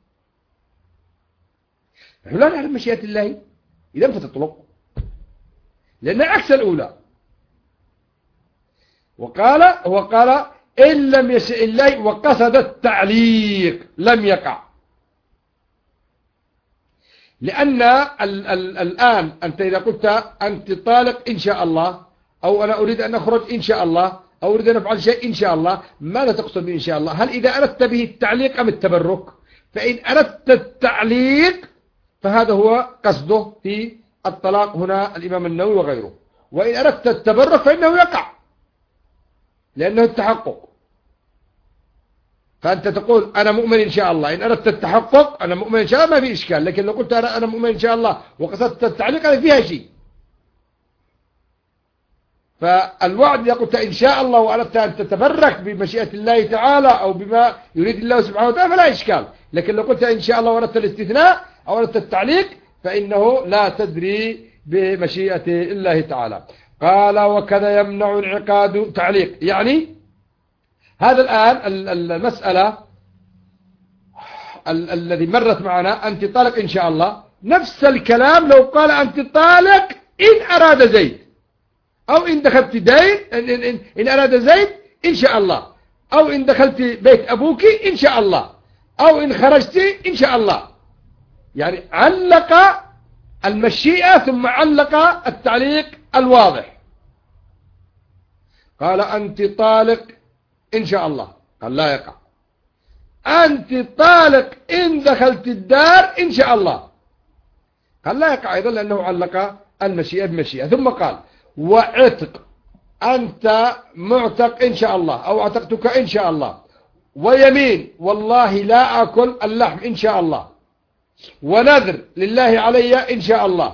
نحن لا نعلم مشيئة الله، إذا فتطلق، لأن عكس الأولى. وقال إن لم يشاء الله، وقصد التعليق، لم يقع. لأن الآن أنت إذا قلت أنت طالق إن شاء الله، أو أنا أريد أن أخرج إن شاء الله، أو أريد أن أفعل شيء إن شاء الله، ماذا تقصد بإن شاء الله؟ هل إذا أردت به التعليق أم التبرك؟ فإن أردت التعليق فهذا هو قصده في الطلاق هنا الإمام النووي وغيره. وإن أردت التبرك فإنه يقع، لأنه التحقق. فأنت تقول أنا مؤمن إن شاء الله، إن أردت التحقق أنا مؤمن إن شاء الله ما في إشكال. لكن لو قلت أنا مؤمن إن شاء الله وقصدت التعليق هذا فيها شيء. فالوعد إذا قلت إن شاء الله وأردت أن تتبرك بمشيئة الله تعالى أو بما يريد الله سبحانه وتعالى فلا إشكال. لكن لو قلت إن شاء الله وأردت الاستثناء أو أردت التعليق فإنه لا تدري بمشيئة الله تعالى. قال وكذا يمنع انعقاد تعليق. يعني هذا الآن المسألة الذي مرت معنا أنت طالق إن شاء الله، نفس الكلام لو قال أنت طالق إن أراد زيد، أو إن دخلت دين إن أراد زيد إن شاء الله، أو إن دخلت بيت أبوك إن شاء الله، أو إن خرجت إن شاء الله. يعني علق المشيئة ثم علق التعليق الواضح. قال أنت طالق إن شاء الله، قال لا يقع. أنت طالق إن دخلت الدار إن شاء الله، قال لا يقع أيضا لأنه علق المشيئة بمشيئة. ثم قال وعتق، أنت معتق إن شاء الله أو اعتقتك إن شاء الله، ويمين والله لا أكل اللحم إن شاء الله، ونذر لله علي إن شاء الله.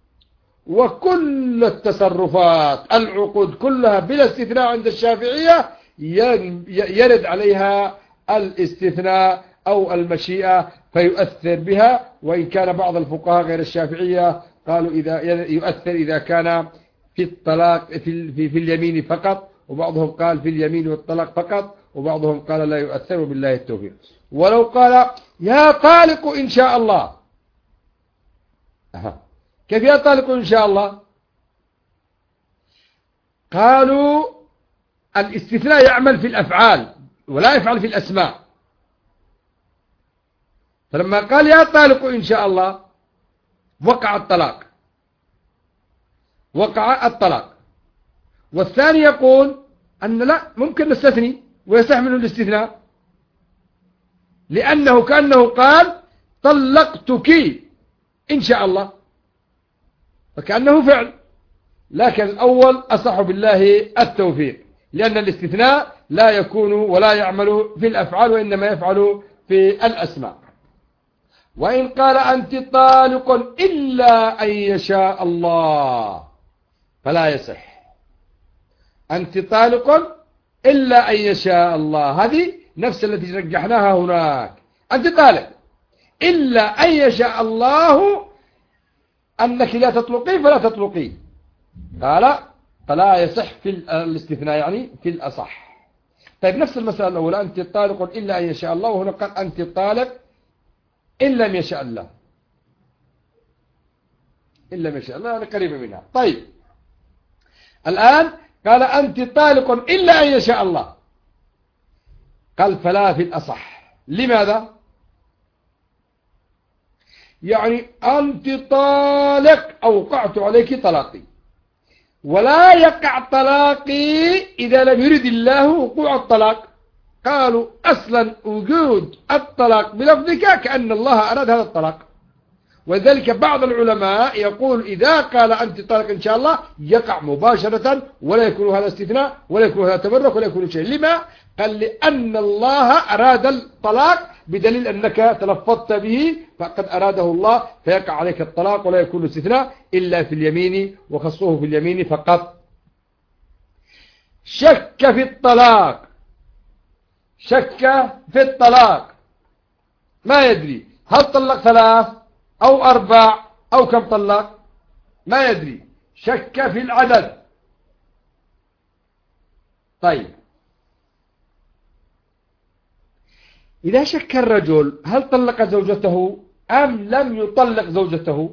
وكل التصرفات العقود كلها بلا استثناء عند الشافعية يرد عليها الاستثناء أو المشيئة فيؤثر بها. وإن كان بعض الفقهاء غير الشافعية قالوا إذا يؤثر إذا كان في الطلاق في اليمين فقط، وبعضهم قال في اليمين والطلاق فقط، وبعضهم قال لا يؤثر بالله التوفيق. ولو قال يا طالق إن شاء الله، كيف يا طالق إن شاء الله؟ قالوا الاستثناء يعمل في الأفعال ولا يفعل في الأسماء. فلما قال يا طالق إن شاء الله وقع الطلاق، وقع الطلاق. والثاني يقول أن لا ممكن نستثني ويستحمل الاستثناء، لأنه كأنه قال طلقتك إن شاء الله، فكأنه فعل. لكن الأول أصح بالله التوفيق، لأن الاستثناء لا يكون ولا يعمل في الأفعال وإنما يفعل في الأسماء. وإن قال أنت طالق إلا أن يشاء الله فلا يصح. أنت طالق إلا أن يشاء الله، هذه نفس التي رجحناها هناك. أنت طالق إلا أن يشاء الله أنك لا تطلقي فلا تطلقي، قال فلا يصح في الاستثناء يعني في الأصح. طيب نفس المسألة الأولى أنت طالق إلا أن يشاء الله، وهنا قال أنت طالق إن لم يشاء الله، إن لم يشاء الله يعني قريبة منها. طيب الآن قال أنت طالق إلا أن يشاء الله، قال فلا في الأصح. لماذا؟ يعني أنت طالق أوقعت عليك طلاقي، ولا يقع طلاقي إذا لم يرد الله وقوع الطلاق. قالوا أصلا وجود الطلاق بلفظك كأن الله أراد هذا الطلاق. ولذلك بعض العلماء يقول إذا قال أنت طالق إن شاء الله يقع مباشرة ولا يكون هذا استثناء ولا يكون هذا تبرك ولا يكون شيء. لما؟ قال لأن الله أراد الطلاق بدليل أنك تلفظت به فقد أراده الله، فيقع عليك الطلاق ولا يكون استثناء إلا في اليمين، وخصوه في اليمين فقط. شك في الطلاق، شك في الطلاق، ما يدري هل طلق 3 أو 4 أو كم طلق، ما يدري، شك في العدد. طيب إذا شك الرجل هل طلق زوجته أم لم يطلق زوجته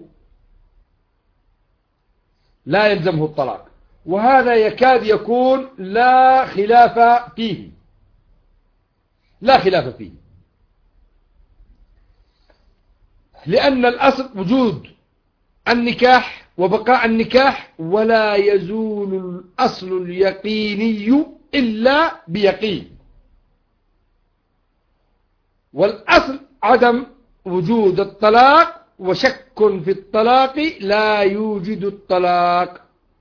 لا يلزمه الطلاق، وهذا يكاد يكون لا خلاف فيه، لا خلاف فيه، لأن الأصل وجود النكاح وبقاء النكاح، ولا يزول الأصل اليقيني إلا بيقين، والأصل عدم وجود الطلاق، وشك في الطلاق لا يوجد الطلاق.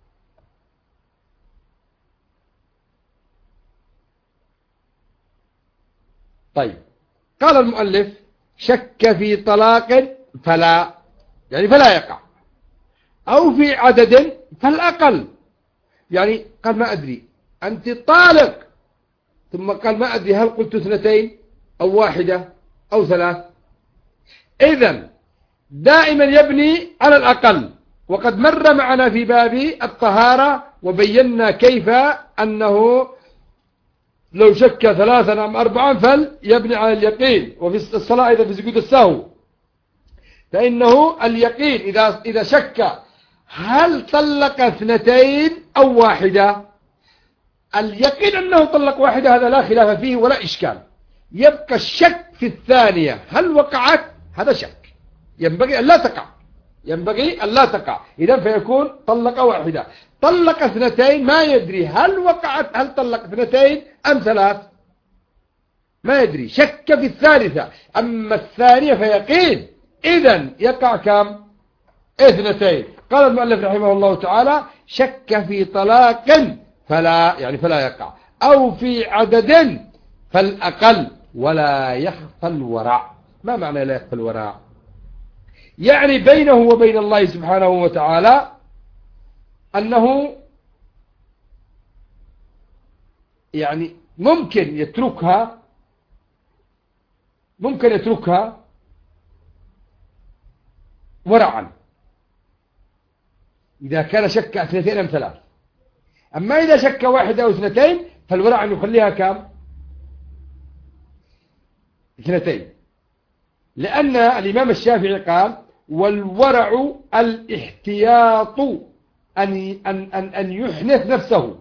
طيب قال المؤلف شك في طلاق فلا، يعني فلا يقع، أو في عدد فالأقل، يعني قال ما أدري أنت طالق، ثم قال ما أدري هل قلت اثنتين أو واحدة أو ثلاث. إذن دائما يبني على الأقل. وقد مر معنا في باب الطهارة وبينا كيف أنه لو شك ثلاثا أم أربعا فليبني على اليقين. وفي الصلاة إذا في سجود السهو فإنه اليقين إذا شك هل طلق اثنتين أو واحدة، اليقين أنه طلق واحدة هذا لا خلاف فيه ولا إشكال. يبقى الشك في الثانية هل وقعت، هذا شك ينبغي أن لا تقع، ينبغي أن لا تقع. إذن فيكون طلق واحدة. طلق اثنتين ما يدري هل وقعت، هل طلق اثنتين أم ثلاث، ما يدري، شك في الثالثة. أما الثانية فيقين. إذن يقع كم؟ اثنتين. قال المؤلف رحمه الله تعالى شك في طلاق فلا يقع، أو في عدد فالأقل ولا يخفى الورع. ما معنى لا يخفى الورع؟ يعني بينه وبين الله سبحانه وتعالى أنه يعني ممكن يتركها ورعا إذا كان شك اثنتين أم ثلاث. أما إذا شك واحدة أو اثنتين فالورع أن يخليها كم؟ اثنتين. لأن الإمام الشافعي قال والورع الاحتياط أن يحنث نفسه،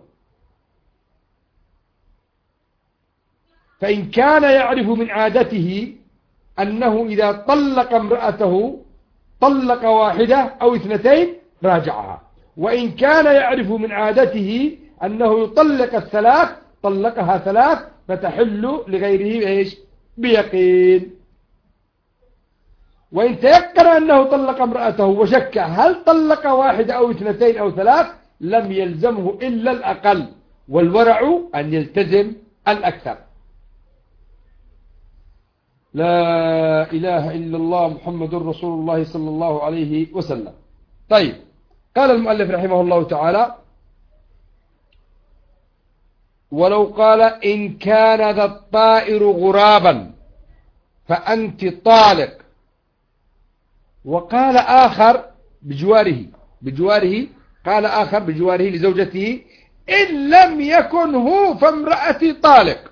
فإن كان يعرف من عادته أنه إذا طلق امرأته طلق واحدة أو اثنتين راجعها، وإن كان يعرف من عادته أنه يطلق الثلاث طلقها ثلاث فتحل لغيره إيش؟ بيقين. وإن تيقن أنه طلق امرأته وشك هل طلق واحدة أو اثنتين أو ثلاث لم يلزمه إلا الأقل، والورع أن يلتزم الأكثر. لا إله إلا الله محمد رسول الله صلى الله عليه وسلم. طيب، قال المؤلف رحمه الله تعالى ولو قال إن كان ذا الطائر غرابا فأنت طالق، وقال آخر بجواره قال آخر بجواره لزوجته إن لم يكن هو فامرأتي طالق،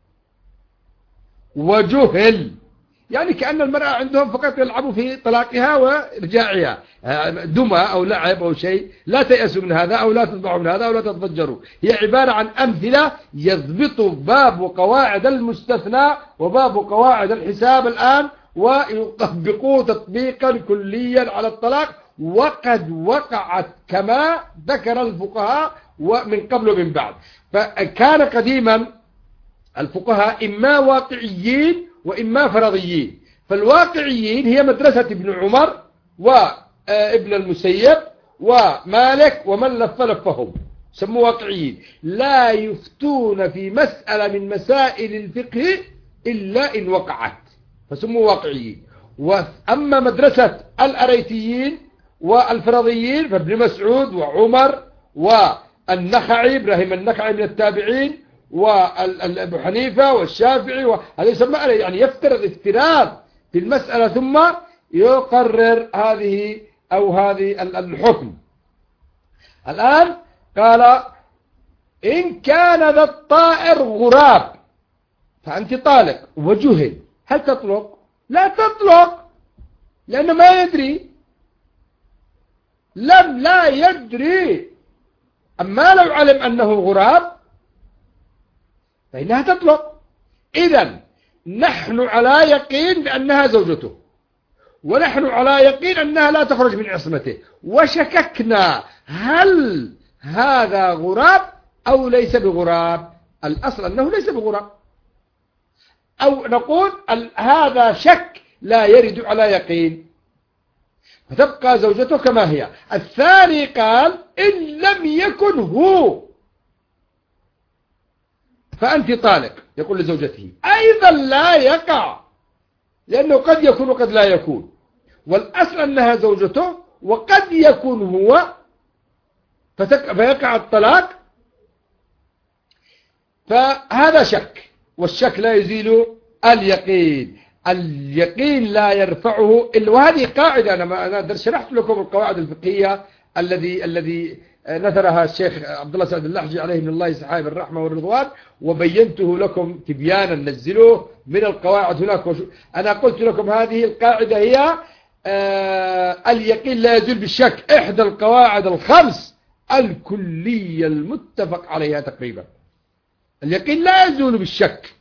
وجهل، يعني كأن المرأة عندهم فقط يلعبوا في طلاقها وإرجاعها، دمى أو لعب أو شيء. لا تيأسوا من هذا أو لا تطبعوا من هذا أو لا تتضجروا. هي عبارة عن أمثلة يضبط باب وقواعد المستثنى وباب قواعد الحساب الآن ويطبقوه تطبيقا كليا على الطلاق. وقد وقعت كما ذكر الفقهاء ومن قبل ومن بعد. فكان قديما الفقهاء إما واقعيين وإما فرضيين. فالواقعيين هي مدرسة ابن عمر وابن المسيب ومالك ومن لفهم سموا واقعيين، لا يفتون في مسألة من مسائل الفقه إلا إن وقعت فسموا واقعيين. وأما مدرسة الأريتيين والفرضيين فابن مسعود وعمر والنخعي إبراهيم النخعي من التابعين وأبو حنيفة والشافعي هذا يسمى يعني يفترض افتراض في المسألة ثم يقرر هذه أو هذه الحكم. الآن قال إن كان ذا الطائر غراب فأنت طالق، وجهل هل تطلق؟ لا تطلق، لأنه ما يدري، لا يدري. أما لو علم أنه غراب فإنها تطلق. إذن نحن على يقين بأنها زوجته، ونحن على يقين أنها لا تخرج من عصمته، وشككنا هل هذا غراب أو ليس بغراب. الأصل أنه ليس بغراب، أو نقول هذا شك لا يرد على يقين، فتبقى زوجته كما هي. الثاني قال إن لم يكن هو فأنت طالق، يقول لزوجته، أيضا لا يقع، لأنه قد يكون وقد لا يكون، والأصل أنها زوجته، وقد يكون هو فيقع الطلاق، فهذا شك، والشك لا يزيل اليقين. اليقين لا يرفعه إلا، وهذه قاعدة أنا شرحت لكم القواعد الفقهية الذي نثرها الشيخ عبد الله سعد اللحجي عليه من الله سحاب الرحمة والرضوان، وبينته لكم تبيانا، نزلوه من القواعد هناك. أنا قلت لكم هذه القاعدة هي اليقين لا يزول بالشك، إحدى القواعد الخمس الكلية المتفق عليها تقريبا. اليقين لا يزول بالشك،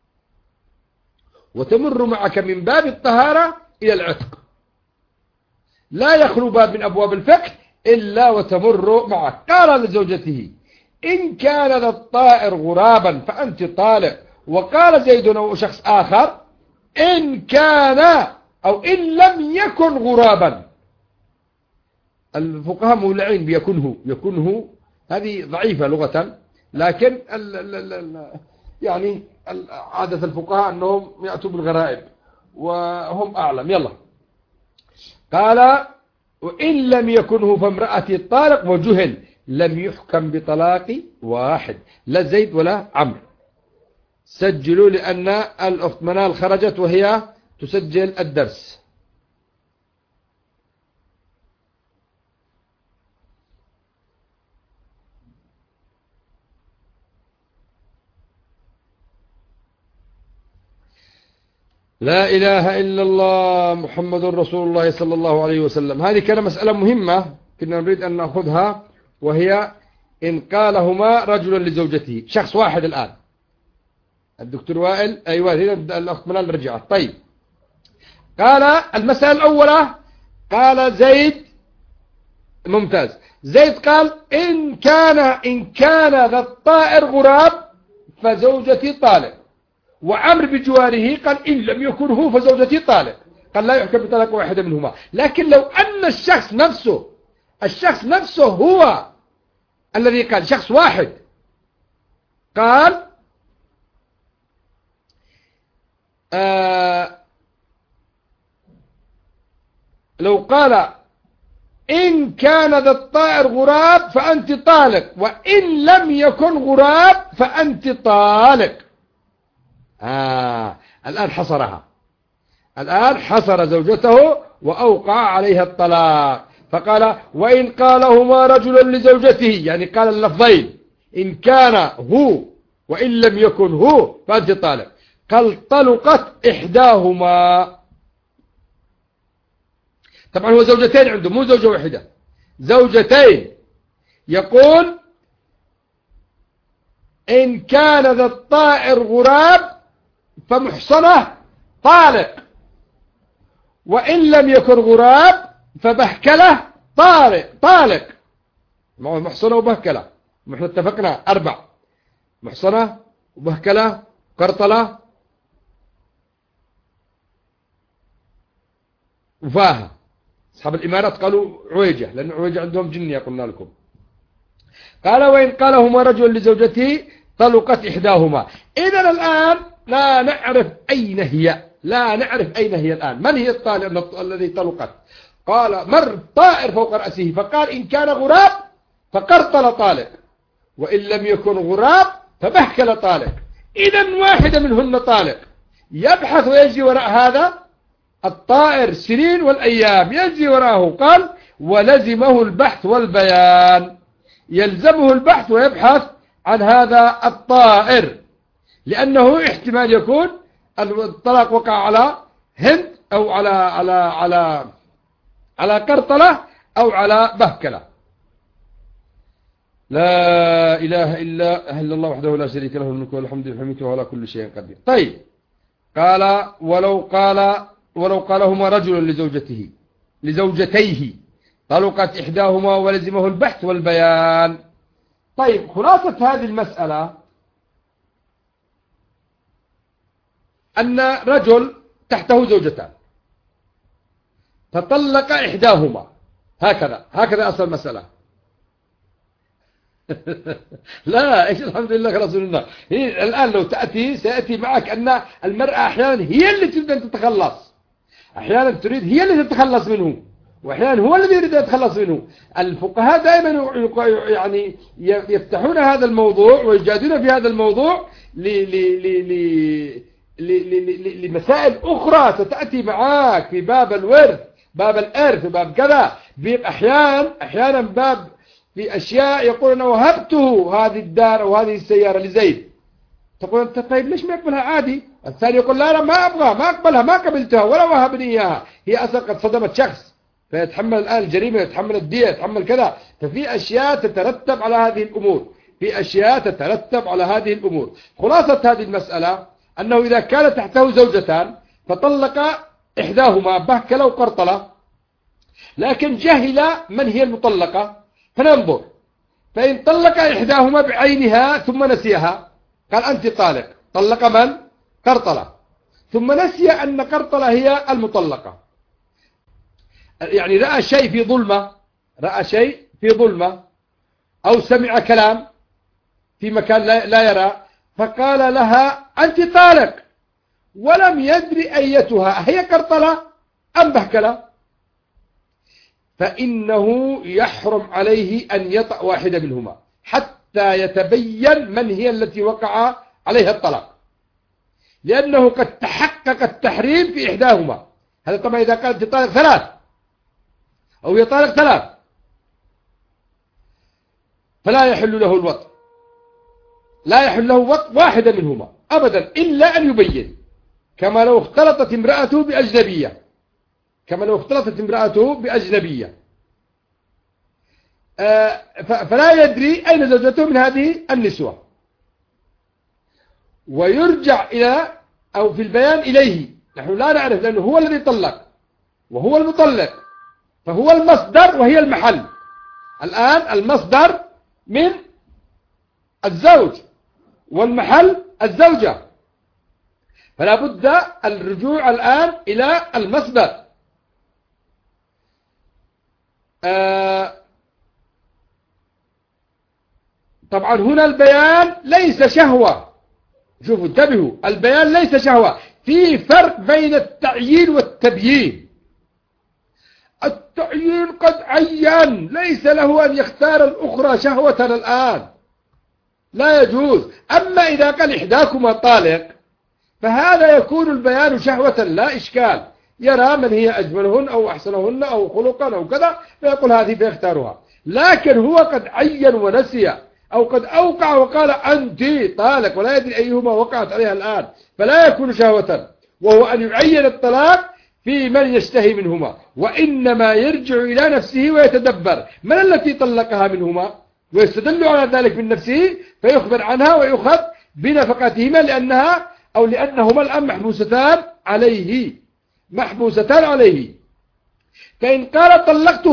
وتمر معك من باب الطهارة إلى العتق، لا يخلو باب من أبواب الفقه إلا وتمر معك. قال لزوجته: إن كان ذا الطائر غرابا فأنت طالق. وقال زيد أو شخص آخر: إن كان أو إن لم يكن غرابا. الفقهاء مولعين يكونه هذه ضعيفة لغة، لكن يعني عادة الفقهاء أنهم يأتوا بالغرائب وهم أعلم. يلا، قال: وإن لم يكنه فامرأتي الطالق، وجهل لم يحكم بطلاق واحد، لا زيد ولا عمرو. سجلوا لأن الأخت منال خرجت وهي تسجل الدرس. لا إله إلا الله محمد رسول الله صلى الله عليه وسلم. هذه كانت مسألة مهمة كنا نريد أن نأخذها، وهي إن قالهما رجل لزوجته، شخص واحد الآن. الدكتور وائل، أيوة، هنا الأخت منال رجعت. طيب، قال المسألة الأولى، قال زيد، ممتاز، زيد قال: إن كان ذا الطائر غراب فزوجتي طالق. وعمر بجواره قال: إن لم يكن هو فزوجتي طالق. قال: لا يحكم بطلاق واحدة منهما. لكن لو أن الشخص نفسه هو الذي قال، شخص واحد قال: لو قال: إن كان ذا الطائر غراب فأنت طالق، وإن لم يكن غراب فأنت طالق. الآن حصر زوجته وأوقع عليها الطلاق. فقال: وإن قالهما رجل لزوجته، يعني قال اللفظين، إن كان هو وإن لم يكن هو فأنت طالق. قال: طلقت إحداهما. طبعا هو زوجتين عنده، مو زوجة واحدة، زوجتين. يقول: إن كان ذا الطائر غراب فمحصنة طالق، وإن لم يكن غراب فبهكلة طالق. محصنة وبهكلة، نحن اتفقنا 4: محصنة وبهكلة قرطلة وفاها. أصحاب الإمارات قالوا عويجة، لأن عويجة عندهم جنية قلنا لكم. قال: وإن قالهما رجل لزوجته طلقت إحداهما. إذن الآن لا نعرف أين هي الآن. من هي الطالق الذي طلقت؟ قال: مر طائر فوق رأسه، فقال: إن كان غراب فقرطل طالق، وإن لم يكن غراب فبهكل طالق. إذن واحدة منهن طالق. يبحث ويجري وراء هذا الطائر سنين والأيام، يجري وراءه. قال: ولزمه البحث والبيان، يلزمه البحث ويبحث عن هذا الطائر، لأنه احتمال يكون الطلاق وقع على هند، أو على قرطلة، أو على بهكلة. لا إله إلا الله وحده لا شريك له الملك والحمد لله وعلى كل شيء قدير. طيب، قال: ولو قالهما رجل لزوجتيه طلقت إحداهما ولزمه البحث والبيان. طيب، خلاصة هذه المسألة أن رجل تحته زوجتان فطلق إحداهما، هكذا أصل المسألة. لا، إيش الحمد لله رسول الله. هي الآن لو سيأتي معك أن المرأة أحيانا هي اللي تريد أن تتخلص، أحيانا تريد هي اللي تتخلص منه، وأحيانا هو الذي يريد أن يتخلص منه. الفقهاء دائما يعني يفتحون هذا الموضوع ويجادلون في هذا الموضوع لمسائل أخرى ستأتي معاك في باب الورث، باب الإرث، باب كذا. أحيانا باب في أشياء يقول أنا وهبته هذه الدار أو هذه السيارة لزيد، تقول أنت طيب ليش ما يقبلها عادي؟ الثاني يقول لا ما أبغى، ما أقبلها، ما قبلتها ولا وهبني إياها، هي أصلا قد صدمت شخص فيتحمل الآن الجريمة، يتحمل الدية، يتحمل كذا. ففي أشياء تترتب على هذه الأمور، في أشياء تترتب على هذه الأمور. خلاصة هذه المسألة أنه إذا كان تحته زوجتان فطلق إحداهما بهكلة وقرطلة، لكن جهل من هي المطلقة، فننظر. فإن طلق إحداهما بعينها ثم نسيها قال أنت طالق، طلق من؟ قرطلة، ثم نسي أن قرطلة هي المطلقة. يعني رأى شيء في ظلمة، أو سمع كلام في مكان لا يرى، فقال لها أنت طالق، ولم يدري أيتها هي قرطلة أم بهكلة، فإنه يحرم عليه أن يطأ واحدة منهما حتى يتبين من هي التي وقع عليها الطلاق، لأنه قد تحقق التحريم في إحداهما. هذا طبعا إذا قالت طالق ثلاث أو هي طالق ثلاث فلا يحل له الوطء، لا يحل له وطء واحدة منهما أبدا إلا أن يبين، كما لو اختلطت امرأته بأجنبية، فلا يدري أين زوجته من هذه النسوة، ويرجع إلى أو في البيان إليه. نحن لا نعرف لأنه هو الذي طلق وهو المطلق، فهو المصدر وهي المحل. الآن المصدر من الزوج والمحل الزوجة، فلا بد الرجوع الآن إلى المصدر. طبعا هنا البيان ليس شهوة، شوفوا انتبهوا، البيان ليس شهوة، في فرق بين التعيين والتبيين. التعيين قد عين، ليس له أن يختار الأخرى شهوة الآن، لا يجوز. أما إذا قال إحداكما طالق فهذا يكون البيان شهوة لا إشكال، يرى من هي أجملهن أو أحسنهن أو خلقا أو كذا فيقول هذه فيختارها. لكن هو قد عين ونسي أو قد أوقع وقال أنت طالق ولا يدري أيهما وقعت عليها الآن، فلا يكون شهوة، وهو أن يعين الطلاق في من يشتهي منهما، وإنما يرجع إلى نفسه ويتدبر من التي طلقها منهما ويستدل على ذلك من نفسه فيخبر عنها ويؤخذ بنفقتهما لأنهما الآن محبوستان عليه. فإن قال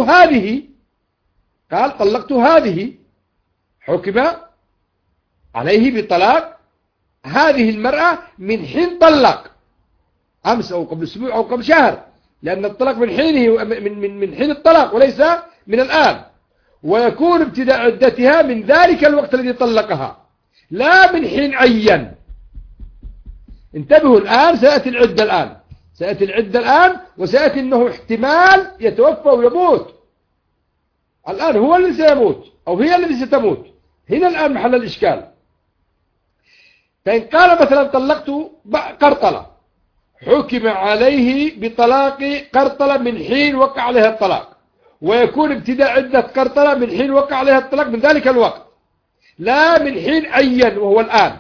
طلقت هذه حكم عليه بطلاق هذه المرأة من حين طلق، أمس أو قبل أسبوع أو قبل شهر، لأن الطلاق من حينه من حين الطلاق وليس من الآن، ويكون ابتداء عدتها من ذلك الوقت الذي طلقها لا من حين عين. انتبهوا الآن، سيأتي العدة الآن وسيأتي أنه احتمال يتوفى ويموت. الآن هو الذي سيموت أو هي الذي ستموت، هنا الآن محل الإشكال. فإن قال مثلا طلقت قرطلة حكم عليه بطلاق قرطلة من حين وقع عليها الطلاق، ويكون ابتداء عدة قرطلة من حين وقع عليها الطلاق من ذلك الوقت لا من حين عين وهو الآن،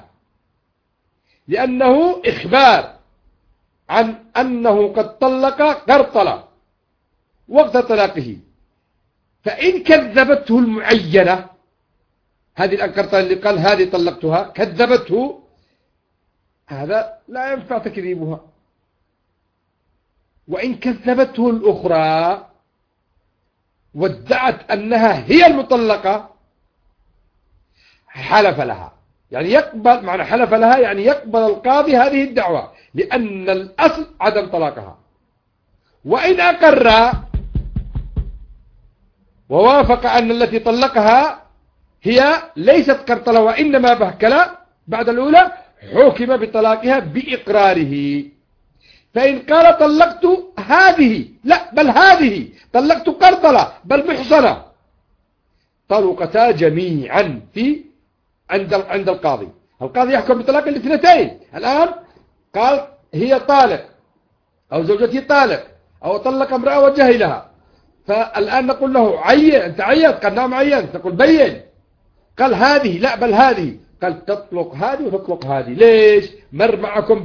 لأنه إخبار عن أنه قد طلق قرطلة وقت طلاقه. فإن كذبته المعينة، هذه القرطلة اللي قال هذه طلقتها كذبته، هذا لا ينفع تكذيبها. وإن كذبته الأخرى وادعت أنها هي المطلقة حلف لها، يعني يقبل، معنى حلف لها يعني يقبل القاضي هذه الدعوة، لأن الأصل عدم طلاقها. وإن أقر ووافق أن التي طلقها هي ليست قرطلة وإنما بهكلة بعد الأولى، حكم بطلاقها بإقراره. فإن قال طلقت هذه لا بل هذه، طلقت قرطلة بل محصنة، طلقتا جميعا عند القاضي. القاضي يحكم بطلاق الاثنتين. الآن قال هي طالق أو زوجتي طالق أو طلق امرأة وجهلها، فالآن نقول له عين، أنت عينت؟ قال نعم عينت. نقول بين. قال هذه لا بل هذه. قال تطلق هذه وتطلق هذه. ليش؟ مر معكم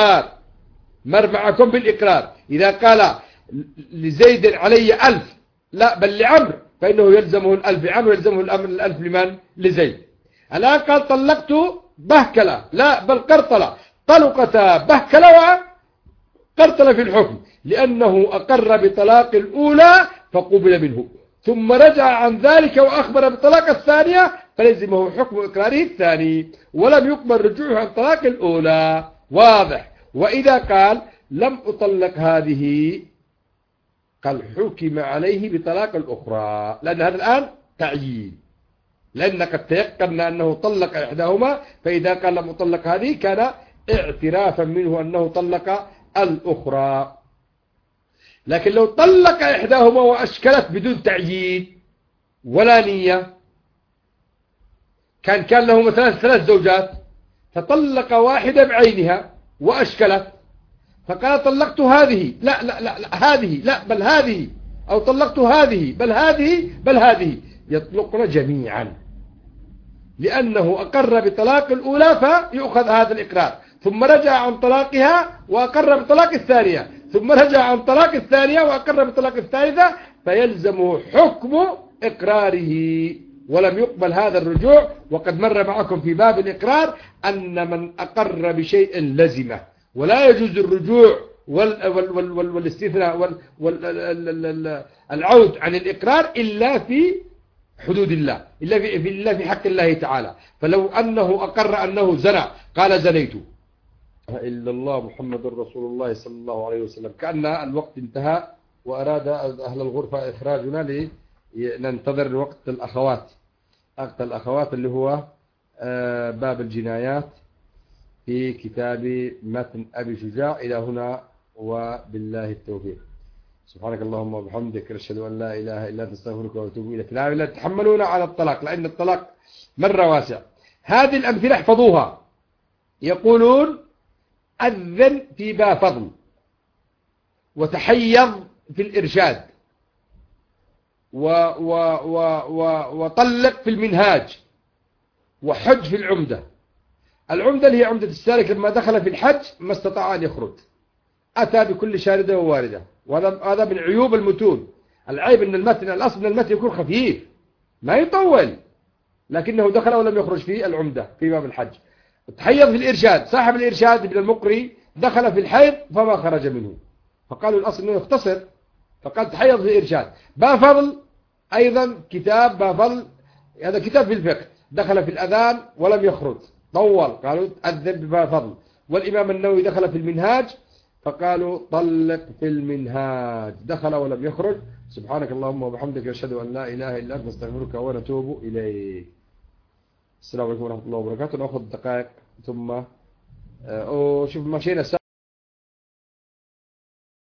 بالإقرار. إذا قال لزيد علي 1000 لا بل لعمر، فإنه يلزمه 1000 لعمر ويلزمه 1000 لمن؟ لزيد. الآن قال طلقت بهكلة لا بل قرطلة، طلقتا بهكلة وقرطلة في الحكم، لأنه أقر بطلاق الأولى فقبل منه، ثم رجع عن ذلك وأخبر بطلاق الثانية فلزمه حكم إقراره الثاني، ولم يقبل رجوعه عن طلاق الأولى. واضح؟ وإذا قال لم أطلق هذه قال حكم عليه بطلاق الأخرى، لأن هذا الآن تعيين، لأن قد تيقن أنه طلق إحداهما، فإذا قال لم أطلق هذه كان اعترافا منه أنه طلق الأخرى. لكن لو طلق إحداهما وأشكلت بدون تعيين ولا نية، كان له مثلا 3 زوجات فطلق واحدة بعينها وأشكلت، فقال طلقت هذه لا هذه لا بل هذه، أو طلقت هذه بل هذه، يطلقن جميعا، لأنه أقر بطلاق الأولى فيؤخذ هذا الإقرار، ثم رجع عن طلاقها وأقر بطلاق الثانية، ثم رجع عن طلاق الثانية وأقر بطلاق الثالثة، فيلزمه حكم إقراره، ولم يقبل هذا الرجوع. وقد مر معكم في باب الإقرار أن من أقر بشيء لزمه، ولا يجوز الرجوع والاستثناء والعود عن الإقرار إلا في حدود الله، إلا في حق الله تعالى. فلو أنه أقر أنه زنى قال زنيت إلا الله محمد رسول الله صلى الله عليه وسلم، كأن الوقت انتهى وأراد أهل الغرفة إخراجنا لننتظر وقت الأخوات اللي هو باب الجنايات في كتاب متن أبي شجاع. إلى هنا وبالله التوفيق. سبحانك اللهم وبحمدك، نشهد أن لا إله إلا أنت، نستغفرك ونتوب إليك. لا تحملونا على الطلاق، لأن الطلاق مرة واسع. هذه الأمثلة احفظوها. يقولون أذن في با فضل، وتحيض في الإرشاد، وطلق في المنهاج، وحج في العمدة. العمدة اللي هي عمدة السالك لما دخل في الحج ما استطاع أن يخرج، أتى بكل شاردة وواردة، وهذا من عيوب المتون. العيب أن المتن، الأصل أن المتن يكون خفيف ما يطول، لكنه دخل ولم يخرج في العمدة في باب الحج. تحيض في الإرشاد، صاحب الإرشاد ابن المقري دخل في الحيض فما خرج منه، فقالوا الأصل أنه يختصر، فقال تحيض في الإرشاد. با فضل أيضا كتاب با فضل، هذا كتاب في الفقه، دخل في الأذان ولم يخرج، طول، قالوا أذن ببا فضل. والإمام النووي دخل في المنهاج فقالوا طلق في المنهاج، دخل ولم يخرج. سبحانك اللهم وبحمدك، نشهد أن لا إله إلا أنت، نستغفرك ونتوب إليك. السلام عليكم ورحمة الله وبركاته. نأخذ دقائق ثم شوف مشينا